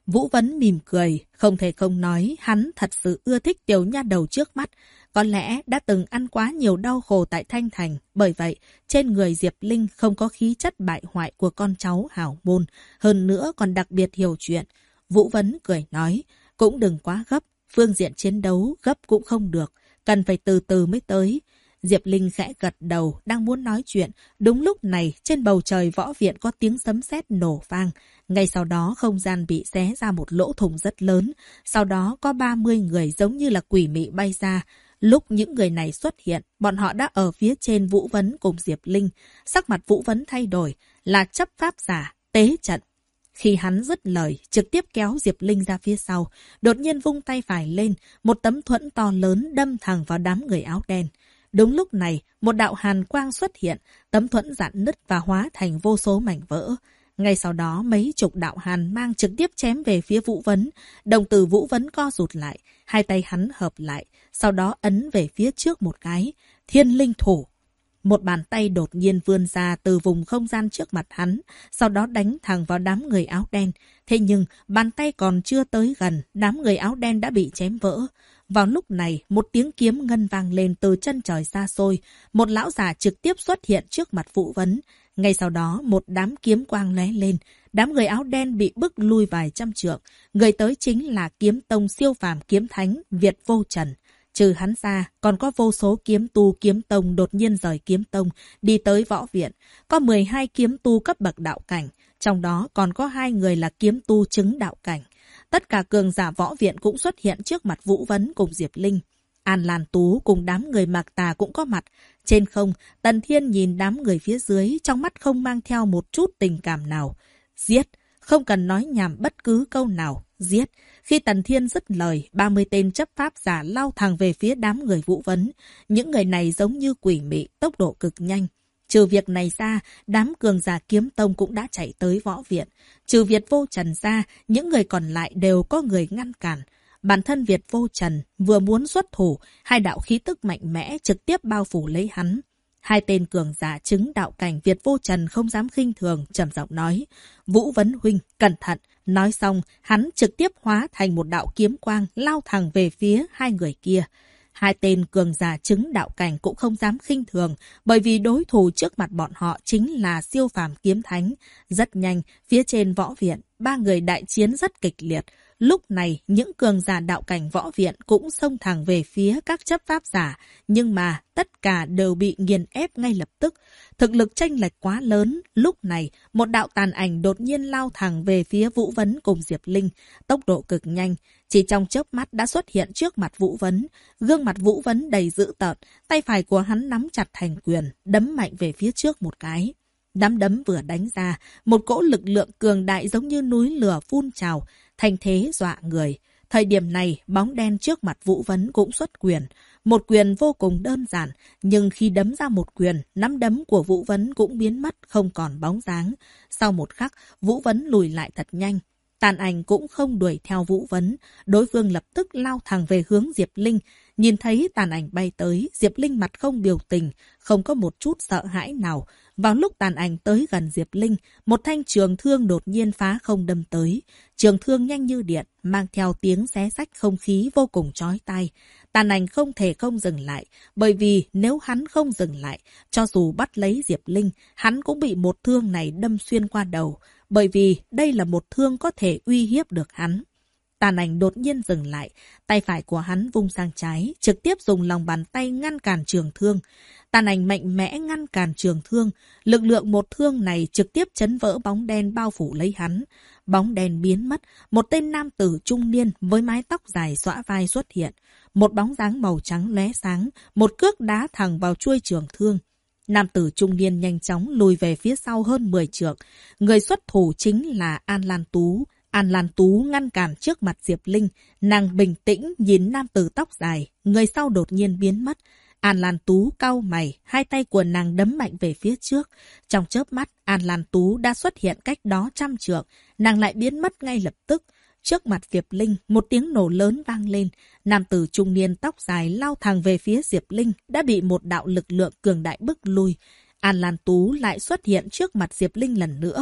Vũ Vấn mỉm cười, không thể không nói hắn thật sự ưa thích tiểu nha đầu trước mắt. Có lẽ đã từng ăn quá nhiều đau khổ tại Thanh Thành, bởi vậy trên người Diệp Linh không có khí chất bại hoại của con cháu hào môn, hơn nữa còn đặc biệt hiểu chuyện. Vũ Vấn cười nói, cũng đừng quá gấp, phương diện chiến đấu gấp cũng không được, cần phải từ từ mới tới. Diệp Linh khẽ gật đầu, đang muốn nói chuyện. Đúng lúc này, trên bầu trời võ viện có tiếng sấm sét nổ vang. Ngay sau đó, không gian bị xé ra một lỗ thủng rất lớn. Sau đó, có 30 người giống như là quỷ mị bay ra. Lúc những người này xuất hiện, bọn họ đã ở phía trên Vũ Vấn cùng Diệp Linh. Sắc mặt Vũ Vấn thay đổi, là chấp pháp giả, tế trận. Khi hắn dứt lời, trực tiếp kéo Diệp Linh ra phía sau, đột nhiên vung tay phải lên, một tấm thuẫn to lớn đâm thẳng vào đám người áo đen. Đúng lúc này, một đạo hàn quang xuất hiện, tấm thuẫn rạn nứt và hóa thành vô số mảnh vỡ. Ngay sau đó, mấy chục đạo hàn mang trực tiếp chém về phía Vũ Vấn. Đồng tử Vũ Vấn co rụt lại, hai tay hắn hợp lại, sau đó ấn về phía trước một cái. Thiên linh thủ. Một bàn tay đột nhiên vươn ra từ vùng không gian trước mặt hắn, sau đó đánh thẳng vào đám người áo đen. Thế nhưng, bàn tay còn chưa tới gần, đám người áo đen đã bị chém vỡ. Vào lúc này, một tiếng kiếm ngân vang lên từ chân trời xa xôi. Một lão già trực tiếp xuất hiện trước mặt Vũ Vấn. Ngay sau đó, một đám kiếm quang lóe lên. Đám người áo đen bị bức lui vài trăm trượng. Người tới chính là kiếm tông siêu phàm kiếm thánh Việt Vô Trần. Trừ hắn ra, còn có vô số kiếm tu kiếm tông đột nhiên rời kiếm tông, đi tới võ viện. Có 12 kiếm tu cấp bậc đạo cảnh, trong đó còn có 2 người là kiếm tu chứng đạo cảnh. Tất cả cường giả võ viện cũng xuất hiện trước mặt Vũ Vấn cùng Diệp Linh. An Lan Tú cùng đám người Mạc Tà cũng có mặt. Trên không, Tần Thiên nhìn đám người phía dưới, trong mắt không mang theo một chút tình cảm nào. Giết! Không cần nói nhảm bất cứ câu nào. Giết! Khi Tần Thiên dứt lời, 30 tên chấp pháp giả lao thẳng về phía đám người Vũ Vấn. Những người này giống như quỷ mị, tốc độ cực nhanh. Trừ việc này ra, đám cường giả kiếm tông cũng đã chạy tới võ viện. Trừ Việt Vô Trần ra, những người còn lại đều có người ngăn cản. Bản thân Việt Vô Trần vừa muốn xuất thủ, hai đạo khí tức mạnh mẽ trực tiếp bao phủ lấy hắn. Hai tên cường giả chứng đạo cảnh Việt Vô Trần không dám khinh thường, trầm giọng nói. Vũ Vấn huynh, cẩn thận. Nói xong, hắn trực tiếp hóa thành một đạo kiếm quang lao thẳng về phía hai người kia. Hai tên cường giả chứng đạo cảnh cũng không dám khinh thường, bởi vì đối thủ trước mặt bọn họ chính là siêu phàm kiếm thánh. Rất nhanh, phía trên võ viện, 3 người đại chiến rất kịch liệt. Lúc này, những cường giả đạo cảnh võ viện cũng xông thẳng về phía các chấp pháp giả, nhưng mà tất cả đều bị nghiền ép ngay lập tức. Thực lực chênh lệch quá lớn, lúc này, một đạo tàn ảnh đột nhiên lao thẳng về phía Vũ Vấn cùng Diệp Linh, tốc độ cực nhanh. Chỉ trong chớp mắt đã xuất hiện trước mặt Vũ Vấn. Gương mặt Vũ Vấn đầy dữ tợn, tay phải của hắn nắm chặt thành quyền, đấm mạnh về phía trước một cái. Nắm đấm vừa đánh ra, một cỗ lực lượng cường đại giống như núi lửa phun trào, thành thế dọa người. Thời điểm này, bóng đen trước mặt Vũ Vấn cũng xuất quyền. Một quyền vô cùng đơn giản, nhưng khi đấm ra một quyền, nắm đấm của Vũ Vấn cũng biến mất, không còn bóng dáng. Sau một khắc, Vũ Vấn lùi lại thật nhanh. Tàn ảnh cũng không đuổi theo Vũ Vấn, đối phương lập tức lao thẳng về hướng Diệp Linh. Nhìn thấy tàn ảnh bay tới, Diệp Linh mặt không biểu tình, không có một chút sợ hãi nào. Vào lúc tàn ảnh tới gần Diệp Linh, một thanh trường thương đột nhiên phá không đâm tới. Trường thương nhanh như điện, mang theo tiếng xé rách không khí vô cùng chói tai. Tàn ảnh không thể không dừng lại, bởi vì nếu hắn không dừng lại, cho dù bắt lấy Diệp Linh, hắn cũng bị một thương này đâm xuyên qua đầu, bởi vì đây là một thương có thể uy hiếp được hắn. Tàn ảnh đột nhiên dừng lại, tay phải của hắn vung sang trái, trực tiếp dùng lòng bàn tay ngăn cản trường thương. Tàn ảnh mạnh mẽ ngăn cản trường thương, lực lượng một thương này trực tiếp chấn vỡ bóng đen bao phủ lấy hắn. Bóng đen biến mất, một tên nam tử trung niên với mái tóc dài xõa vai xuất hiện. Một bóng dáng màu trắng lóe sáng, một cước đá thẳng vào chuôi trường thương. Nam tử trung niên nhanh chóng lùi về phía sau hơn 10 trượng. Người xuất thủ chính là An Lan Tú. An Lan Tú ngăn cản trước mặt Diệp Linh. Nàng bình tĩnh nhìn nam tử tóc dài, người sau đột nhiên biến mất. An Lan Tú cau mày, hai tay của nàng đấm mạnh về phía trước. Trong chớp mắt, An Lan Tú đã xuất hiện cách đó 100 trượng, nàng lại biến mất ngay lập tức. Trước mặt Diệp Linh, một tiếng nổ lớn vang lên. Nam tử trung niên tóc dài lao thẳng về phía Diệp Linh, đã bị một đạo lực lượng cường đại bức lui. An Lan Tú lại xuất hiện trước mặt Diệp Linh lần nữa.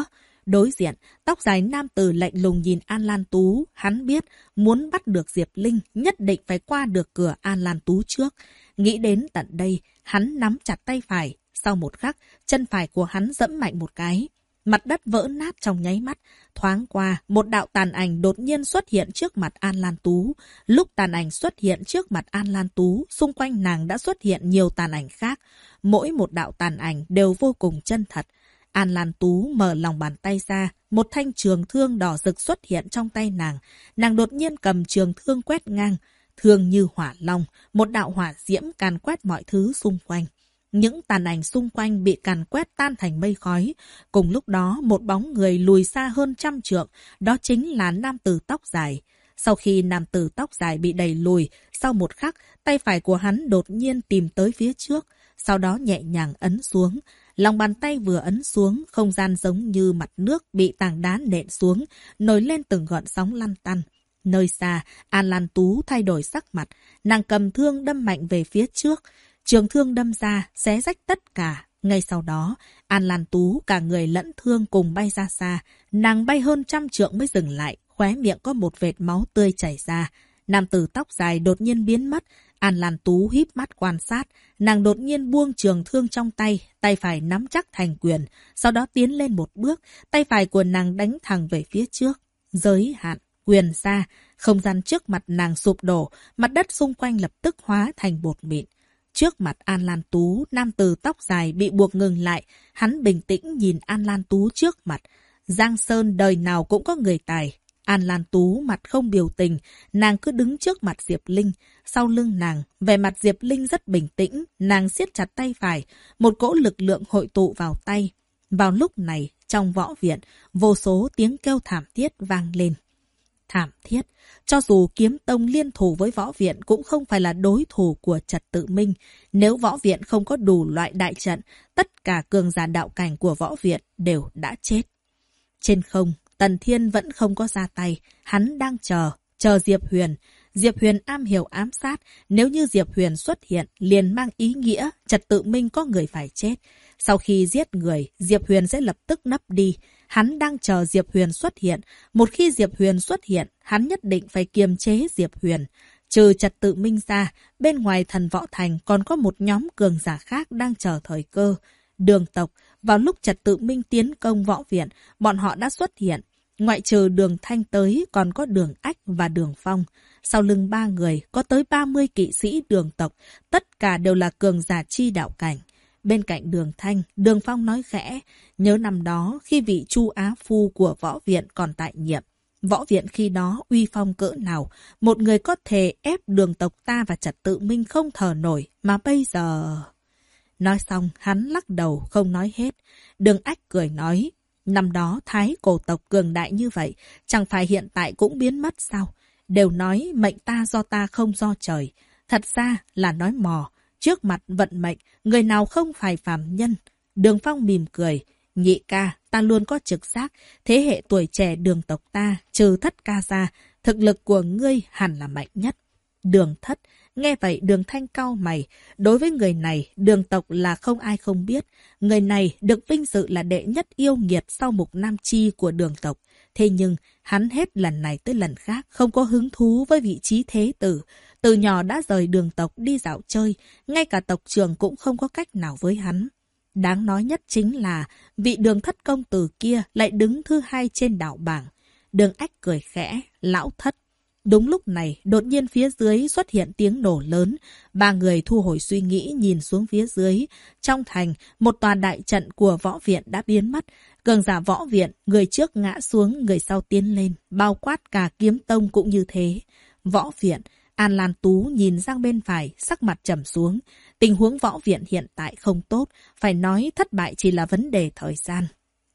Đối diện, tóc dài nam tử lạnh lùng nhìn An Lan Tú. Hắn biết, muốn bắt được Diệp Linh, nhất định phải qua được cửa An Lan Tú trước. Nghĩ đến tận đây, hắn nắm chặt tay phải. Sau một khắc, chân phải của hắn giẫm mạnh một cái. Mặt đất vỡ nát trong nháy mắt. Thoáng qua, một đạo tàn ảnh đột nhiên xuất hiện trước mặt An Lan Tú. Lúc tàn ảnh xuất hiện trước mặt An Lan Tú, xung quanh nàng đã xuất hiện nhiều tàn ảnh khác. Mỗi một đạo tàn ảnh đều vô cùng chân thật. An Lan Tú mở lòng bàn tay ra, một thanh trường thương đỏ rực xuất hiện trong tay nàng. Nàng đột nhiên cầm trường thương quét ngang. Thương như hỏa long, một đạo hỏa diễm càn quét mọi thứ xung quanh. Những tàn ảnh xung quanh bị càn quét tan thành mây khói. Cùng lúc đó, một bóng người lùi xa hơn 100 trượng, đó chính là nam tử tóc dài. Sau khi nam tử tóc dài bị đẩy lùi, sau một khắc, tay phải của hắn đột nhiên tìm tới phía trước, sau đó nhẹ nhàng ấn xuống. Lòng bàn tay vừa ấn xuống, không gian giống như mặt nước bị tảng đá nện xuống, nổi lên từng gợn sóng lăn tăn. Nơi xa, An Lan Tú thay đổi sắc mặt, nàng cầm thương đâm mạnh về phía trước. Trường thương đâm ra, xé rách tất cả. Ngay sau đó, An Lan Tú cả người lẫn thương cùng bay ra xa. Nàng bay hơn 100 trượng mới dừng lại, khóe miệng có một vệt máu tươi chảy ra. Nam tử tóc dài đột nhiên biến mất. An Lan Tú híp mắt quan sát. Nàng đột nhiên buông trường thương trong tay, tay phải nắm chắc thành quyền. Sau đó tiến lên một bước, tay phải của nàng đánh thẳng về phía trước. Giới hạn, quyền ra, không gian trước mặt nàng sụp đổ, mặt đất xung quanh lập tức hóa thành bột mịn. Trước mặt An Lan Tú, nam tử tóc dài bị buộc ngừng lại. Hắn bình tĩnh nhìn An Lan Tú trước mặt. Giang Sơn đời nào cũng có người tài. An Lan Tú mặt không biểu tình, nàng cứ đứng trước mặt Diệp Linh. Sau lưng nàng, vẻ mặt Diệp Linh rất bình tĩnh, nàng siết chặt tay phải, một cỗ lực lượng hội tụ vào tay. Vào lúc này, trong võ viện, vô số tiếng kêu thảm thiết vang lên. Thảm thiết, cho dù kiếm tông liên thủ với võ viện cũng không phải là đối thủ của Trật Tự Minh. Nếu võ viện không có đủ loại đại trận, tất cả cường giả đạo cảnh của võ viện đều đã chết. Trên không, Tần Thiên vẫn không có ra tay, hắn đang chờ Diệp Huyền. Diệp Huyền am hiểu ám sát, nếu như Diệp Huyền xuất hiện, liền mang ý nghĩa Trật Tự Minh có người phải chết. Sau khi giết người, Diệp Huyền sẽ lập tức nấp đi. Hắn đang chờ Diệp Huyền xuất hiện. Một khi Diệp Huyền xuất hiện, hắn nhất định phải kiềm chế Diệp Huyền. Trừ Trật Tự Minh ra, bên ngoài Thần Võ Thành còn có một nhóm cường giả khác đang chờ thời cơ. Đường tộc, vào lúc Trật Tự Minh tiến công võ viện, bọn họ đã xuất hiện. Ngoại trừ Đường Thanh tới, còn có Đường Ách và Đường Phong. Sau lưng ba người, có tới 30 kỵ sĩ Đường tộc, tất cả đều là cường giả chi đạo cảnh. Bên cạnh Đường Thanh, Đường Phong nói khẽ, nhớ năm đó khi vị Chu Á Phu của võ viện còn tại nhiệm. Võ viện khi đó uy phong cỡ nào, một người có thể ép Đường tộc ta và Trật Tự Minh không thở nổi, mà bây giờ... Nói xong, hắn lắc đầu, không nói hết. Đường Ách cười nói, năm đó Thái cổ tộc cường đại như vậy, chẳng phải hiện tại cũng biến mất sao? Đều nói mệnh ta do ta không do trời. Thật ra là nói mò. Trước mặt vận mệnh, người nào không phải phàm nhân. Đường Phong mỉm cười. Nhị ca, ta luôn có trực giác. Thế hệ tuổi trẻ Đường tộc ta, trừ Thất ca ra, thực lực của ngươi hẳn là mạnh nhất. Đường Thất, nghe vậy Đường Thanh cau mày. Đối với người này, Đường tộc là không ai không biết. Người này được vinh dự là đệ nhất yêu nghiệt sau Mục Nam Chi của Đường tộc. Thế nhưng, hắn hết lần này tới lần khác không có hứng thú với vị trí thế tử. Từ nhỏ đã rời Đường tộc đi dạo chơi, ngay cả tộc trưởng cũng không có cách nào với hắn. Đáng nói nhất chính là vị Đường Thất công tử kia lại đứng thứ hai trên đạo bảng. Đường Ách cười khẽ, lão Thất. Đúng lúc này, đột nhiên phía dưới xuất hiện tiếng nổ lớn. Ba người thu hồi suy nghĩ nhìn xuống phía dưới. Trong thành, một tòa đại trận của võ viện đã biến mất. Cường giả võ viện, người trước ngã xuống, người sau tiến lên. Bao quát cả kiếm tông cũng như thế. Võ viện, An Lan Tú nhìn sang bên phải, sắc mặt trầm xuống. Tình huống võ viện hiện tại không tốt, phải nói thất bại chỉ là vấn đề thời gian.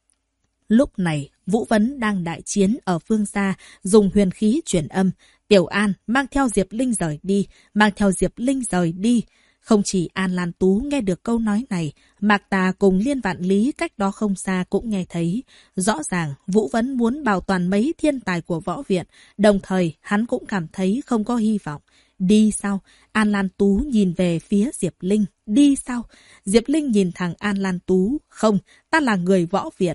Lúc này, Vũ Vấn đang đại chiến ở phương xa, dùng huyền khí truyền âm. Tiểu An, mang theo Diệp Linh rời đi, mang theo Diệp Linh rời đi. Không chỉ An Lan Tú nghe được câu nói này, Mạc Tà cùng Liên Vạn Lý cách đó không xa cũng nghe thấy. Rõ ràng, Vũ Vấn muốn bảo toàn mấy thiên tài của võ viện, đồng thời hắn cũng cảm thấy không có hy vọng. Đi sao? An Lan Tú nhìn về phía Diệp Linh. Đi sao? Diệp Linh nhìn thẳng An Lan Tú. Không, ta là người võ viện.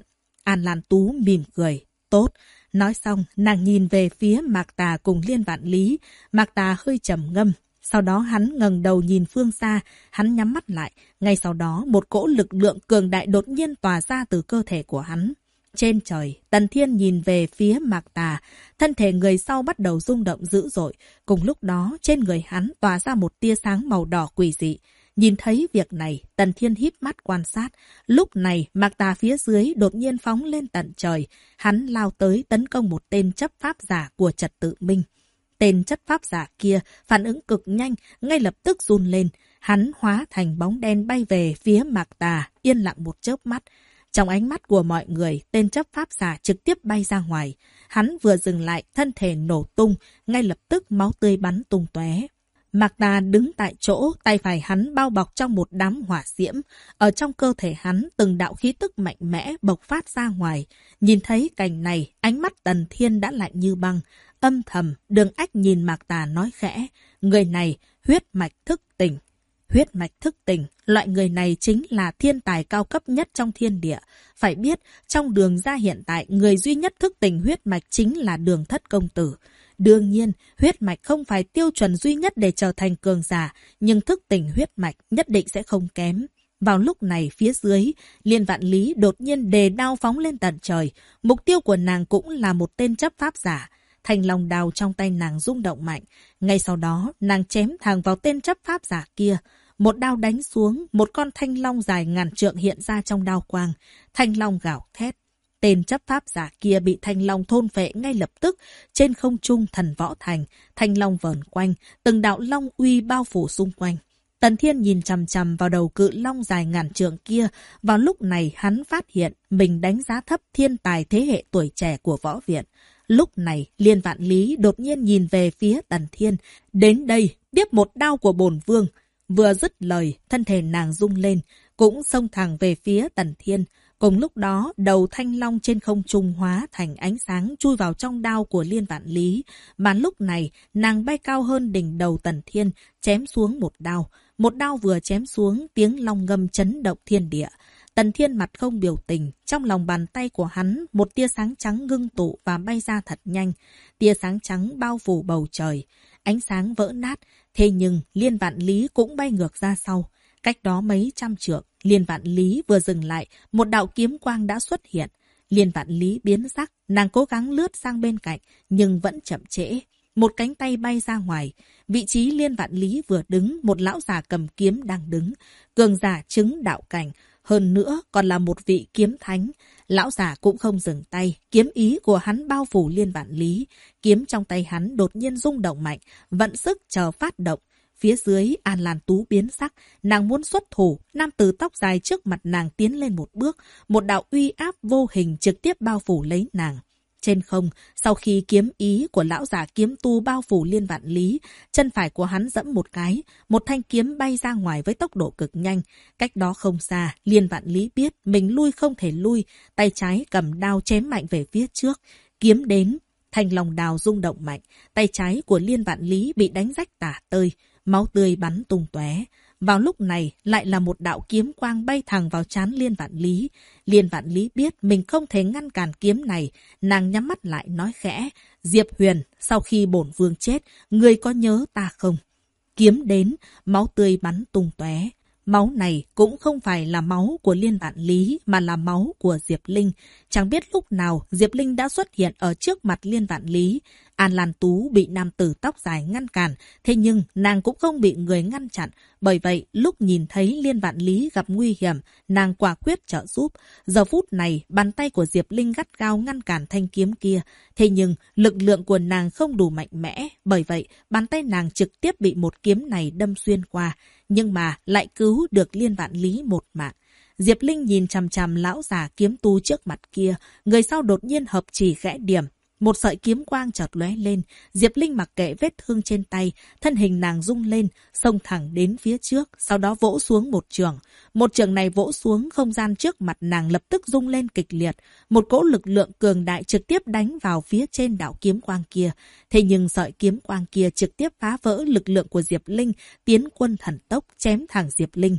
An Lan Tú mỉm cười. Tốt. Nói xong, nàng nhìn về phía Mạc Tà cùng Liên Vạn Lý. Mạc Tà hơi trầm ngâm. Sau đó hắn ngẩng đầu nhìn phương xa, hắn nhắm mắt lại. Ngay sau đó, một cỗ lực lượng cường đại đột nhiên tỏa ra từ cơ thể của hắn. Trên trời, Tần Thiên nhìn về phía Mạc Tà, thân thể người sau bắt đầu rung động dữ dội. Cùng lúc đó, trên người hắn tỏa ra một tia sáng màu đỏ quỷ dị. Nhìn thấy việc này, Tần Thiên híp mắt quan sát. Lúc này, Mạc Tà phía dưới đột nhiên phóng lên tận trời. Hắn lao tới tấn công một tên chấp pháp giả của Trật Tự Minh. Tên chấp pháp giả kia phản ứng cực nhanh, ngay lập tức run lên. Hắn hóa thành bóng đen bay về phía Mạc Tà, yên lặng một chớp mắt. Trong ánh mắt của mọi người, tên chấp pháp giả trực tiếp bay ra ngoài. Hắn vừa dừng lại, thân thể nổ tung, ngay lập tức máu tươi bắn tung tóe. Mạc Tà đứng tại chỗ, tay phải hắn bao bọc trong một đám hỏa diễm. Ở trong cơ thể hắn, từng đạo khí tức mạnh mẽ bộc phát ra ngoài. Nhìn thấy cảnh này, ánh mắt Tần Thiên đã lạnh như băng. Âm thầm, Đường Ách nhìn Mạc Tà nói khẽ. Người này, huyết mạch thức tỉnh. Huyết mạch thức tỉnh, loại người này chính là thiên tài cao cấp nhất trong thiên địa. Phải biết, trong Đường gia hiện tại, người duy nhất thức tỉnh huyết mạch chính là Đường Thất Công Tử. Đương nhiên, huyết mạch không phải tiêu chuẩn duy nhất để trở thành cường giả, nhưng thức tỉnh huyết mạch nhất định sẽ không kém. Vào lúc này, phía dưới, Liên Vạn Lý đột nhiên đề đao phóng lên tận trời. Mục tiêu của nàng cũng là một tên chấp pháp giả. Thanh long đao trong tay nàng rung động mạnh. Ngay sau đó, nàng chém thẳng vào tên chấp pháp giả kia. Một đao đánh xuống, một con thanh long dài ngàn trượng hiện ra trong đao quang. Thanh long gào thét. Tên chấp pháp giả kia bị thanh long thôn phệ ngay lập tức. Trên không trung thần võ thành, thanh long vờn quanh, từng đạo long uy bao phủ xung quanh. Tần Thiên nhìn chằm chằm vào đầu cự long dài ngàn trượng kia. Vào lúc này hắn phát hiện mình đánh giá thấp thiên tài thế hệ tuổi trẻ của võ viện. Lúc này, Liên Vạn Lý đột nhiên nhìn về phía Tần Thiên. Đến đây, tiếp một đao của bổn vương. Vừa dứt lời, thân thể nàng rung lên, cũng xông thẳng về phía Tần Thiên. Cùng lúc đó, đầu thanh long trên không trung hóa thành ánh sáng chui vào trong đao của Liên Vạn Lý. Mà lúc này, nàng bay cao hơn đỉnh đầu Tần Thiên, chém xuống một đao. Một đao vừa chém xuống, tiếng long ngâm chấn động thiên địa. Tần Thiên mặt không biểu tình, trong lòng bàn tay của hắn, một tia sáng trắng ngưng tụ và bay ra thật nhanh. Tia sáng trắng bao phủ bầu trời, ánh sáng vỡ nát, thế nhưng Liên Vạn Lý cũng bay ngược ra sau. Cách đó mấy trăm trượng, Liên Vạn Lý vừa dừng lại, một đạo kiếm quang đã xuất hiện. Liên Vạn Lý biến sắc, nàng cố gắng lướt sang bên cạnh, nhưng vẫn chậm trễ. Một cánh tay bay ra ngoài, vị trí Liên Vạn Lý vừa đứng, một lão già cầm kiếm đang đứng, cường giả chứng đạo cảnh. Hơn nữa còn là một vị kiếm thánh. Lão giả cũng không dừng tay. Kiếm ý của hắn bao phủ Liên Vạn Lý. Kiếm trong tay hắn đột nhiên rung động mạnh. Vận sức chờ phát động. Phía dưới An Lan Tú biến sắc. Nàng muốn xuất thủ. Nam tử tóc dài trước mặt nàng tiến lên một bước. Một đạo uy áp vô hình trực tiếp bao phủ lấy nàng. Trên không, sau khi kiếm ý của lão giả kiếm tu bao phủ Liên Vạn Lý, chân phải của hắn giẫm một cái, một thanh kiếm bay ra ngoài với tốc độ cực nhanh. Cách đó không xa, Liên Vạn Lý biết mình lui không thể lui, tay trái cầm đao chém mạnh về phía trước. Kiếm đến, thanh long đao rung động mạnh, tay trái của Liên Vạn Lý bị đánh rách tả tơi, máu tươi bắn tung tóe. Vào lúc này, lại là một đạo kiếm quang bay thẳng vào trán Liên Vạn Lý. Liên Vạn Lý biết mình không thể ngăn cản kiếm này. Nàng nhắm mắt lại nói khẽ. Diệp Huyền, sau khi bổn vương chết, ngươi có nhớ ta không? Kiếm đến, máu tươi bắn tung tóe. Máu này cũng không phải là máu của Liên Vạn Lý, mà là máu của Diệp Linh. Chẳng biết lúc nào Diệp Linh đã xuất hiện ở trước mặt Liên Vạn Lý. An Lan Tú bị nam tử tóc dài ngăn cản, thế nhưng nàng cũng không bị người ngăn chặn. Bởi vậy, lúc nhìn thấy Liên Vạn Lý gặp nguy hiểm, nàng quả quyết trợ giúp. Giờ phút này, bàn tay của Diệp Linh gắt gao ngăn cản thanh kiếm kia. Thế nhưng, lực lượng của nàng không đủ mạnh mẽ. Bởi vậy, bàn tay nàng trực tiếp bị một kiếm này đâm xuyên qua. Nhưng mà lại cứu được Liên Vạn Lý một mạng. Diệp Linh nhìn chằm chằm lão già kiếm tu trước mặt kia. Người sau đột nhiên hợp chỉ khẽ điểm. Một sợi kiếm quang chợt lóe lên. Diệp Linh mặc kệ vết thương trên tay. Thân hình nàng rung lên, xông thẳng đến phía trước. Sau đó vỗ xuống một chưởng. Một chưởng này vỗ xuống, không gian trước mặt nàng lập tức rung lên kịch liệt. Một cỗ lực lượng cường đại trực tiếp đánh vào phía trên đạo kiếm quang kia. Thế nhưng sợi kiếm quang kia trực tiếp phá vỡ lực lượng của Diệp Linh, tiến quân thần tốc chém thẳng Diệp Linh.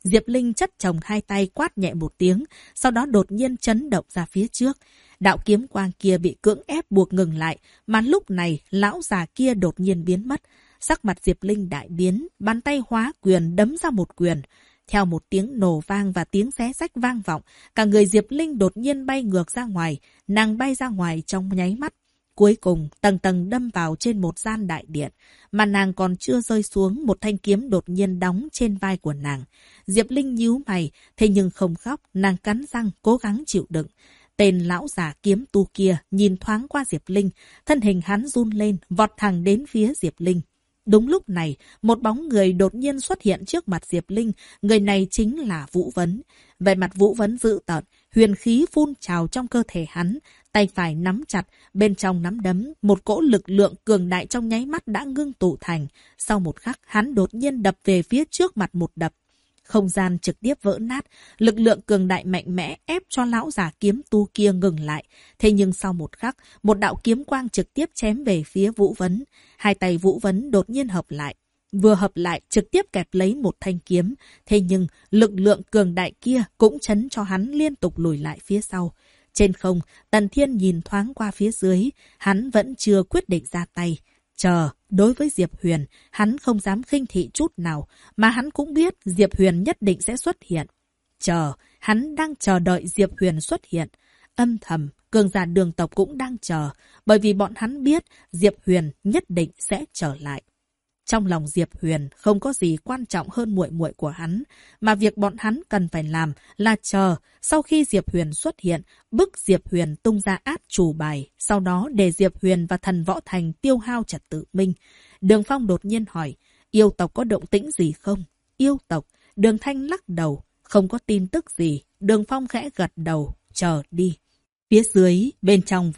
Diệp Linh chất chồng hai tay quát nhẹ một tiếng, sau đó đột nhiên chấn động ra phía trước. Đạo kiếm quang kia bị cưỡng ép buộc ngừng lại, mà lúc này lão già kia đột nhiên biến mất. Sắc mặt Diệp Linh đại biến, bàn tay hóa quyền đấm ra một quyền. Theo một tiếng nổ vang và tiếng xé rách vang vọng, cả người Diệp Linh đột nhiên bay ngược ra ngoài, nàng bay ra ngoài trong nháy mắt. Cuối cùng, tầng tầng đâm vào trên một gian đại điện, mà nàng còn chưa rơi xuống, một thanh kiếm đột nhiên đóng trên vai của nàng. Diệp Linh nhíu mày, thế nhưng không khóc, nàng cắn răng, cố gắng chịu đựng. Tên lão già kiếm tu kia nhìn thoáng qua Diệp Linh, thân hình hắn run lên, vọt thẳng đến phía Diệp Linh. Đúng lúc này, một bóng người đột nhiên xuất hiện trước mặt Diệp Linh, người này chính là Vũ Vấn. Về mặt Vũ Vấn dữ tợn, huyền khí phun trào trong cơ thể hắn, tay phải nắm chặt, bên trong nắm đấm, một cỗ lực lượng cường đại trong nháy mắt đã ngưng tụ thành. Sau một khắc, hắn đột nhiên đập về phía trước mặt một đập. Không gian trực tiếp vỡ nát, lực lượng cường đại mạnh mẽ ép cho lão già kiếm tu kia ngừng lại. Thế nhưng sau một khắc, một đạo kiếm quang trực tiếp chém về phía Vũ Vấn. Hai tay Vũ Vấn đột nhiên hợp lại. Vừa hợp lại trực tiếp kẹp lấy một thanh kiếm. Thế nhưng lực lượng cường đại kia cũng chấn cho hắn liên tục lùi lại phía sau. Trên không, Tần Thiên nhìn thoáng qua phía dưới, hắn vẫn chưa quyết định ra tay. Chờ, đối với Diệp Huyền, hắn không dám khinh thị chút nào, mà hắn cũng biết Diệp Huyền nhất định sẽ xuất hiện. Chờ, hắn đang chờ đợi Diệp Huyền xuất hiện. Âm thầm, cường giả Đường tộc cũng đang chờ, bởi vì bọn hắn biết Diệp Huyền nhất định sẽ trở lại. Trong lòng Diệp Huyền không có gì quan trọng hơn muội muội của hắn, mà việc bọn hắn cần phải làm là chờ sau khi Diệp Huyền xuất hiện, bức Diệp Huyền tung ra át chủ bài, sau đó để Diệp Huyền và Thần Võ Thành tiêu hao trật tự minh. Đường Phong đột nhiên hỏi, yêu tộc có động tĩnh gì không? Yêu tộc, Đường Thanh lắc đầu, không có tin tức gì. Đường Phong khẽ gật đầu, chờ đi. Phía dưới, bên trong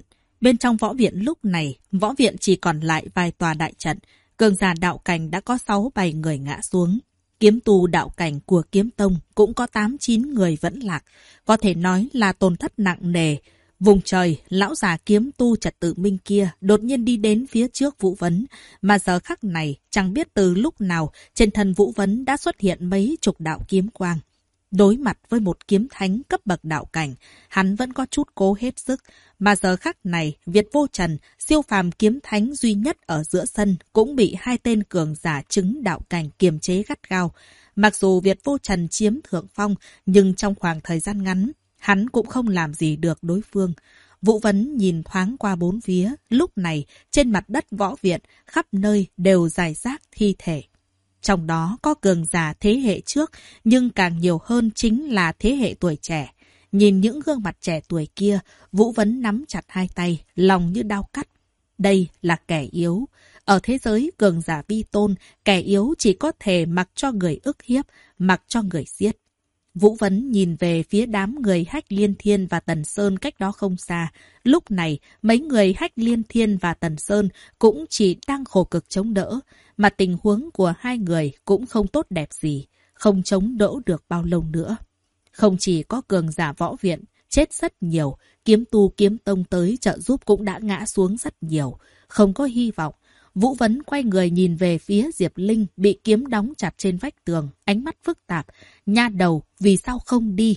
võ viện lúc này, võ viện chỉ còn lại vài tòa đại trận. Cường giả đạo cảnh đã có 6-7 người ngã xuống. Kiếm tu đạo cảnh của Kiếm Tông cũng có 8-9 người vẫn lạc. Có thể nói là tổn thất nặng nề. Vùng trời, lão già kiếm tu trật tự minh kia đột nhiên đi đến phía trước Vũ Vấn. Mà giờ khắc này, chẳng biết từ lúc nào, trên thân Vũ Vấn đã xuất hiện mấy chục đạo kiếm quang. Đối mặt với một kiếm thánh cấp bậc đạo cảnh, hắn vẫn có chút cố hết sức. Mà giờ khắc này, Việt Vô Trần, siêu phàm kiếm thánh duy nhất ở giữa sân, cũng bị hai tên cường giả chứng đạo cảnh kiềm chế gắt gao. Mặc dù Việt Vô Trần chiếm thượng phong, nhưng trong khoảng thời gian ngắn, hắn cũng không làm gì được đối phương. Vũ Vấn nhìn thoáng qua bốn phía, lúc này, trên mặt đất võ viện, khắp nơi đều rải rác thi thể. Trong đó có cường giả thế hệ trước, nhưng càng nhiều hơn chính là thế hệ tuổi trẻ. Nhìn những gương mặt trẻ tuổi kia, Vũ Vấn nắm chặt hai tay, lòng như đao cắt. Đây là kẻ yếu. Ở thế giới cường giả vi tôn, kẻ yếu chỉ có thể mặc cho người ức hiếp, mặc cho người giết. Vũ Vấn nhìn về phía đám người Hách Liên Thiên và Tần Sơn cách đó không xa. Lúc này, mấy người Hách Liên Thiên và Tần Sơn cũng chỉ đang khổ cực chống đỡ, mà tình huống của hai người cũng không tốt đẹp gì, không chống đỡ được bao lâu nữa. Không chỉ có cường giả võ viện, chết rất nhiều, kiếm tu kiếm tông tới trợ giúp cũng đã ngã xuống rất nhiều, không có hy vọng. Vũ Vấn quay người nhìn về phía Diệp Linh bị kiếm đóng chặt trên vách tường, ánh mắt phức tạp. Nha đầu, vì sao không đi?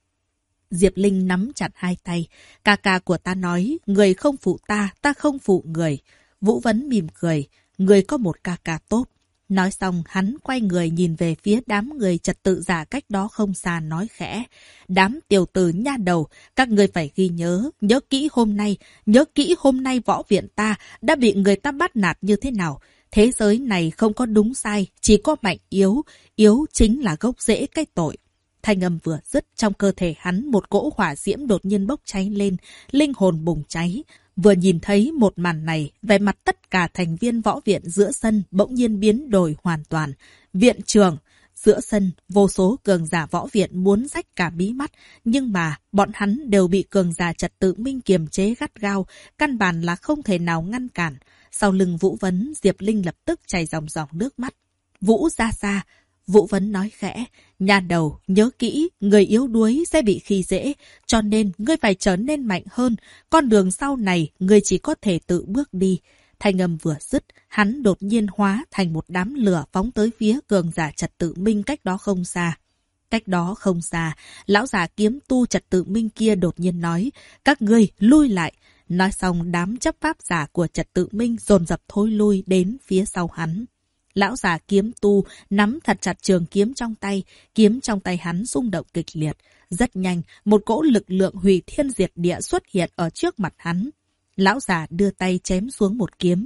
Diệp Linh nắm chặt hai tay. Ca ca của ta nói, người không phụ ta, ta không phụ người. Vũ Vấn mỉm cười, người có một ca ca tốt. Nói xong, hắn quay người nhìn về phía đám người trật tự giả cách đó không xa nói khẽ. Đám tiểu tử nha đầu, các người phải ghi nhớ kỹ hôm nay võ viện ta đã bị người ta bắt nạt như thế nào. Thế giới này không có đúng sai, chỉ có mạnh yếu, yếu chính là gốc rễ cái tội. Thanh âm vừa dứt, trong cơ thể hắn một cỗ hỏa diễm đột nhiên bốc cháy lên, linh hồn bùng cháy. Vừa nhìn thấy một màn này, vẻ mặt tất cả thành viên võ viện giữa sân bỗng nhiên biến đổi hoàn toàn. Viện trưởng, giữa sân, vô số cường giả võ viện muốn rách cả mí mắt, nhưng mà bọn hắn đều bị cường giả trật tự minh kiềm chế gắt gao, căn bản là không thể nào ngăn cản. Sau lưng Vũ Vấn, Diệp Linh lập tức chảy dòng dòng nước mắt. Vũ ra xa. Vũ Vấn nói khẽ, nha đầu, nhớ kỹ, người yếu đuối sẽ bị khi dễ, cho nên ngươi phải trở nên mạnh hơn, con đường sau này ngươi chỉ có thể tự bước đi. Thanh âm vừa dứt, hắn đột nhiên hóa thành một đám lửa phóng tới phía cường giả Trật Tự Minh cách đó không xa. Cách đó không xa, lão già kiếm tu Trật Tự Minh kia đột nhiên nói, các ngươi lui lại. Nói xong đám chấp pháp giả của Trật Tự Minh dồn dập thối lui đến phía sau hắn. Lão già kiếm tu nắm thật chặt trường kiếm trong tay hắn rung động kịch liệt. Rất nhanh, một cỗ lực lượng hủy thiên diệt địa xuất hiện ở trước mặt hắn. Lão già đưa tay chém xuống một kiếm.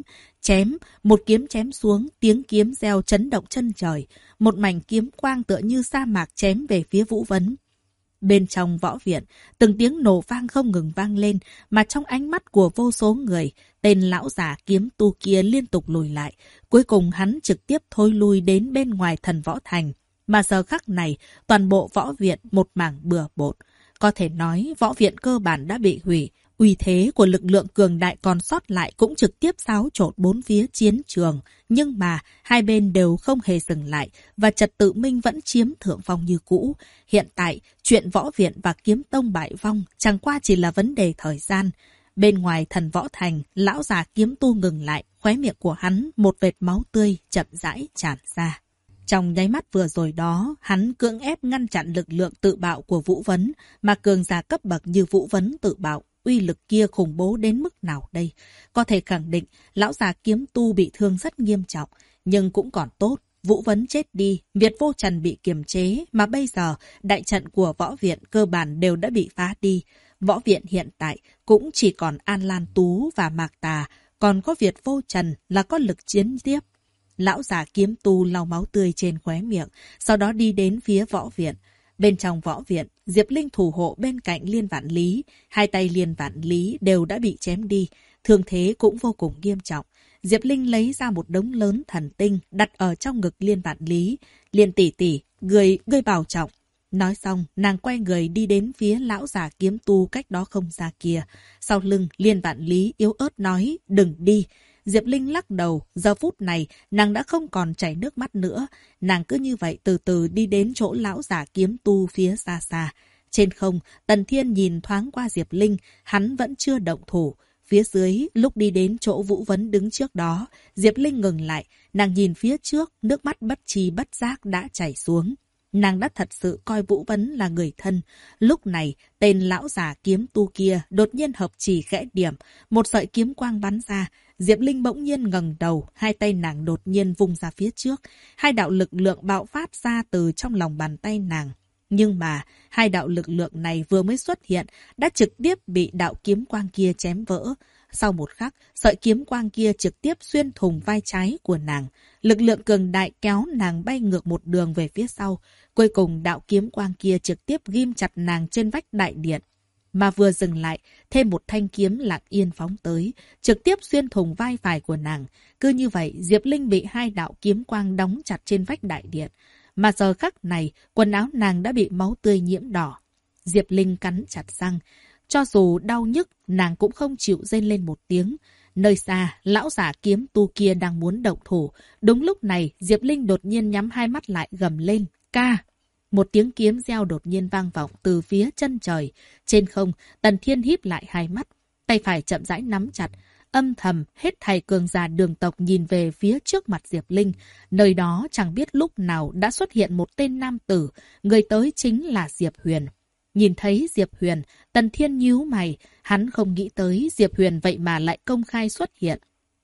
Một kiếm chém xuống, tiếng kiếm reo chấn động chân trời. Một mảnh kiếm quang tựa như sa mạc chém về phía Vũ Vấn. Bên trong võ viện, từng tiếng nổ vang không ngừng vang lên, mà trong ánh mắt của vô số người, tên lão già kiếm tu kia liên tục lùi lại. Cuối cùng hắn trực tiếp thối lui đến bên ngoài Thần Võ Thành. Mà giờ khắc này, toàn bộ võ viện một mảng bừa bộn. Có thể nói, võ viện cơ bản đã bị hủy. Uy thế của lực lượng cường đại còn sót lại cũng trực tiếp xáo trộn bốn phía chiến trường. Nhưng mà, hai bên đều không hề dừng lại, và Trật Tự Minh vẫn chiếm thượng phong như cũ. Hiện tại, chuyện võ viện và kiếm tông bại vong chẳng qua chỉ là vấn đề thời gian. Bên ngoài Thần Võ Thành, lão già kiếm tu ngừng lại, khóe miệng của hắn một vệt máu tươi chậm rãi tràn ra. Trong nháy mắt vừa rồi đó, hắn cưỡng ép ngăn chặn lực lượng tự bạo của Vũ Vấn, mà cường giả cấp bậc như Vũ Vấn tự bạo. Uy lực kia khủng bố đến mức nào đây? Có thể khẳng định, lão già kiếm tu bị thương rất nghiêm trọng, nhưng cũng còn tốt. Vũ Vấn chết đi, Việt Vô Trần bị kiềm chế, mà bây giờ, đại trận của võ viện cơ bản đều đã bị phá đi. Võ viện hiện tại cũng chỉ còn An Lan Tú và Mạc Tà, còn có Việt Vô Trần là có lực chiến tiếp. Lão già kiếm tu lau máu tươi trên khóe miệng, sau đó đi đến phía võ viện. Bên trong võ viện, Diệp Linh thủ hộ bên cạnh Liên Vạn Lý. Hai tay Liên Vạn Lý đều đã bị chém đi, thương thế cũng vô cùng nghiêm trọng. Diệp Linh lấy ra một đống lớn thần tinh đặt ở trong ngực Liên Vạn Lý. Liên tỷ tỷ, ngươi bảo trọng. Nói xong, nàng quay người đi đến phía lão già kiếm tu cách đó không xa kia. Sau lưng, Liên Vạn Lý yếu ớt nói, đừng đi. Diệp Linh lắc đầu, giờ phút này nàng đã không còn chảy nước mắt nữa. Nàng cứ như vậy từ từ đi đến chỗ lão giả kiếm tu phía xa xa. Trên không, Tần Thiên nhìn thoáng qua Diệp Linh, hắn vẫn chưa động thủ. Phía dưới, lúc đi đến chỗ Vũ Vấn đứng trước đó, Diệp Linh ngừng lại, nàng nhìn phía trước, nước mắt bất tri bất giác đã chảy xuống. Nàng đã thật sự coi Vũ Vấn là người thân. Lúc này, tên lão già kiếm tu kia đột nhiên hợp chỉ khẽ điểm, một sợi kiếm quang bắn ra. Diệp Linh bỗng nhiên ngẩng đầu, hai tay nàng đột nhiên vung ra phía trước. Hai đạo lực lượng bạo phát ra từ trong lòng bàn tay nàng. Nhưng mà, hai đạo lực lượng này vừa mới xuất hiện, đã trực tiếp bị đạo kiếm quang kia chém vỡ. Sau một khắc, sợi kiếm quang kia trực tiếp xuyên thủng vai trái của nàng. Lực lượng cường đại kéo nàng bay ngược một đường về phía sau. Cuối cùng đạo kiếm quang kia trực tiếp ghim chặt nàng trên vách đại điện. Mà vừa dừng lại, thêm một thanh kiếm lặng yên phóng tới, trực tiếp xuyên thủng vai phải của nàng. Cứ như vậy, Diệp Linh bị hai đạo kiếm quang đóng chặt trên vách đại điện. Mà giờ khắc này, quần áo nàng đã bị máu tươi nhiễm đỏ. Diệp Linh cắn chặt răng. Cho dù đau nhức, nàng cũng không chịu rên lên một tiếng. Nơi xa, lão giả kiếm tu kia đang muốn động thủ. Đúng lúc này, Diệp Linh đột nhiên nhắm hai mắt lại gầm lên. Ca! Một tiếng kiếm reo đột nhiên vang vọng từ phía chân trời. Trên không, Tần Thiên híp lại hai mắt. Tay phải chậm rãi nắm chặt. Âm thầm, hết thảy cường giả đường tộc nhìn về phía trước mặt Diệp Linh. Nơi đó chẳng biết lúc nào đã xuất hiện một tên nam tử. Người tới chính là Diệp Huyền. Nhìn thấy Diệp Huyền, Tần Thiên nhíu mày. Hắn không nghĩ tới Diệp Huyền vậy mà lại công khai xuất hiện.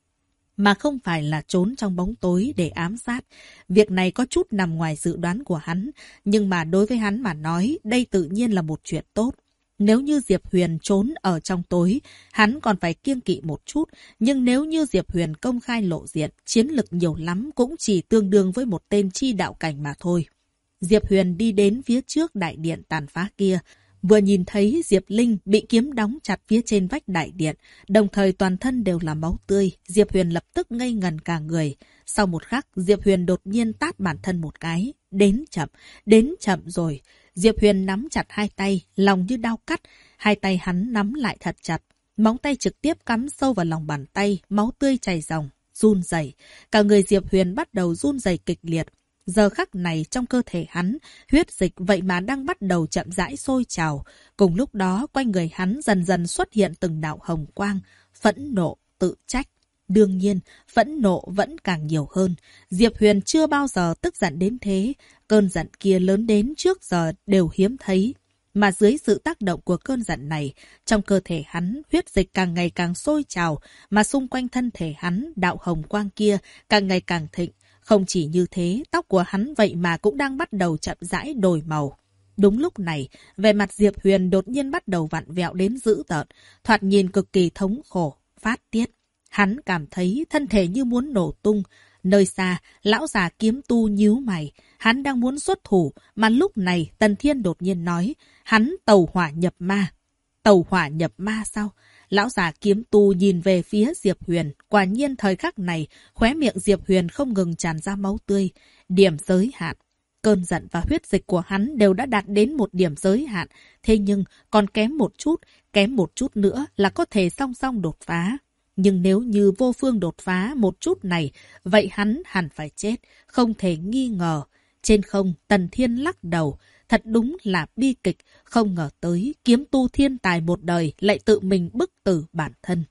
Mà không phải là trốn trong bóng tối để ám sát. Việc này có chút nằm ngoài dự đoán của hắn. Nhưng mà đối với hắn mà nói, đây tự nhiên là một chuyện tốt. Nếu như Diệp Huyền trốn ở trong tối, hắn còn phải kiêng kỵ một chút. Nhưng nếu như Diệp Huyền công khai lộ diện, chiến lực nhiều lắm cũng chỉ tương đương với một tên chi đạo cảnh mà thôi. Diệp Huyền đi đến phía trước đại điện tàn phá kia. Vừa nhìn thấy Diệp Linh bị kiếm đóng chặt phía trên vách đại điện, đồng thời toàn thân đều là máu tươi, Diệp Huyền lập tức ngây ngần cả người. Sau một khắc, Diệp Huyền đột nhiên tát bản thân một cái. Đến chậm rồi. Diệp Huyền nắm chặt hai tay, lòng như đau cắt. Hai tay hắn nắm lại thật chặt. Móng tay trực tiếp cắm sâu vào lòng bàn tay, máu tươi chảy ròng, run rẩy. Cả người Diệp Huyền bắt đầu run rẩy kịch liệt. Giờ khắc này trong cơ thể hắn, huyết dịch vậy mà đang bắt đầu chậm rãi sôi trào. Cùng lúc đó, quanh người hắn dần dần xuất hiện từng đạo hồng quang, phẫn nộ, tự trách. Đương nhiên, phẫn nộ vẫn càng nhiều hơn. Diệp Huyền chưa bao giờ tức giận đến thế. Cơn giận kia lớn đến trước giờ đều hiếm thấy. Mà dưới sự tác động của cơn giận này, trong cơ thể hắn, huyết dịch càng ngày càng sôi trào, mà xung quanh thân thể hắn, đạo hồng quang kia càng ngày càng thịnh. Không chỉ như thế, tóc của hắn vậy mà cũng đang bắt đầu chậm rãi đổi màu. Đúng lúc này, vẻ mặt Diệp Huyền đột nhiên bắt đầu vặn vẹo đến dữ tợn, thoạt nhìn cực kỳ thống khổ, phát tiết. Hắn cảm thấy thân thể như muốn nổ tung. Nơi xa, lão già kiếm tu nhíu mày. Hắn đang muốn xuất thủ, mà lúc này Tần Thiên đột nhiên nói, hắn tẩu hỏa nhập ma. Tẩu hỏa nhập ma sao? Lão già kiếm tu nhìn về phía Diệp Huyền. Quả nhiên thời khắc này, khóe miệng Diệp Huyền không ngừng tràn ra máu tươi. Điểm giới hạn. Cơn giận và huyết dịch của hắn đều đã đạt đến một điểm giới hạn. Thế nhưng còn kém một chút nữa là có thể song song đột phá. Nhưng nếu như vô phương đột phá một chút này, vậy hắn hẳn phải chết, không thể nghi ngờ. Trên không, Tần Thiên lắc đầu. Thật đúng là bi kịch, không ngờ tới kiếm tu thiên tài một đời lại tự mình bức tử bản thân.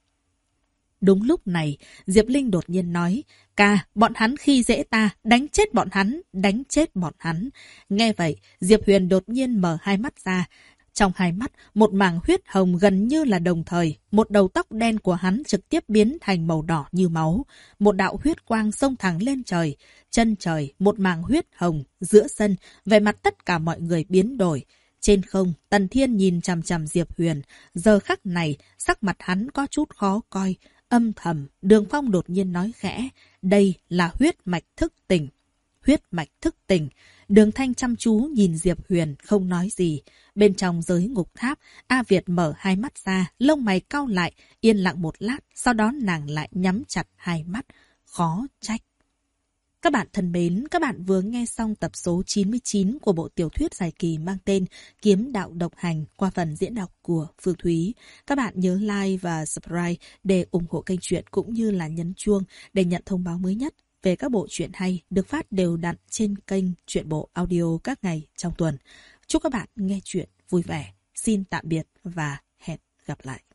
Đúng lúc này, Diệp Linh đột nhiên nói, ca, bọn hắn khi dễ ta, đánh chết bọn hắn, đánh chết bọn hắn. Nghe vậy, Diệp Huyền đột nhiên mở hai mắt ra. Trong hai mắt, một mảng huyết hồng gần như là đồng thời, một đầu tóc đen của hắn trực tiếp biến thành màu đỏ như máu. Một đạo huyết quang xông thẳng lên trời. Chân trời, một mảng huyết hồng, giữa sân, về mặt tất cả mọi người biến đổi. Trên không, Tần Thiên nhìn chằm chằm Diệp Huyền. Giờ khắc này, sắc mặt hắn có chút khó coi. Âm thầm, Đường Phong đột nhiên nói khẽ, đây là huyết mạch thức tỉnh. Huyết mạch thức tỉnh. Đường Thanh chăm chú nhìn Diệp Huyền, không nói gì. Bên trong giới ngục tháp, A Việt mở hai mắt ra, lông mày cau lại, yên lặng một lát, sau đó nàng lại nhắm chặt hai mắt. Khó trách. Các bạn thân mến, các bạn vừa nghe xong tập số 99 của bộ tiểu thuyết dài kỳ mang tên Kiếm Đạo Độc Hành qua phần diễn đọc của Phương Thúy. Các bạn nhớ like và subscribe để ủng hộ kênh truyện cũng như là nhấn chuông để nhận thông báo mới nhất về các bộ truyện hay được phát đều đặn trên kênh Truyện Bộ Audio các ngày trong tuần. Chúc các bạn nghe truyện vui vẻ. Xin tạm biệt và hẹn gặp lại.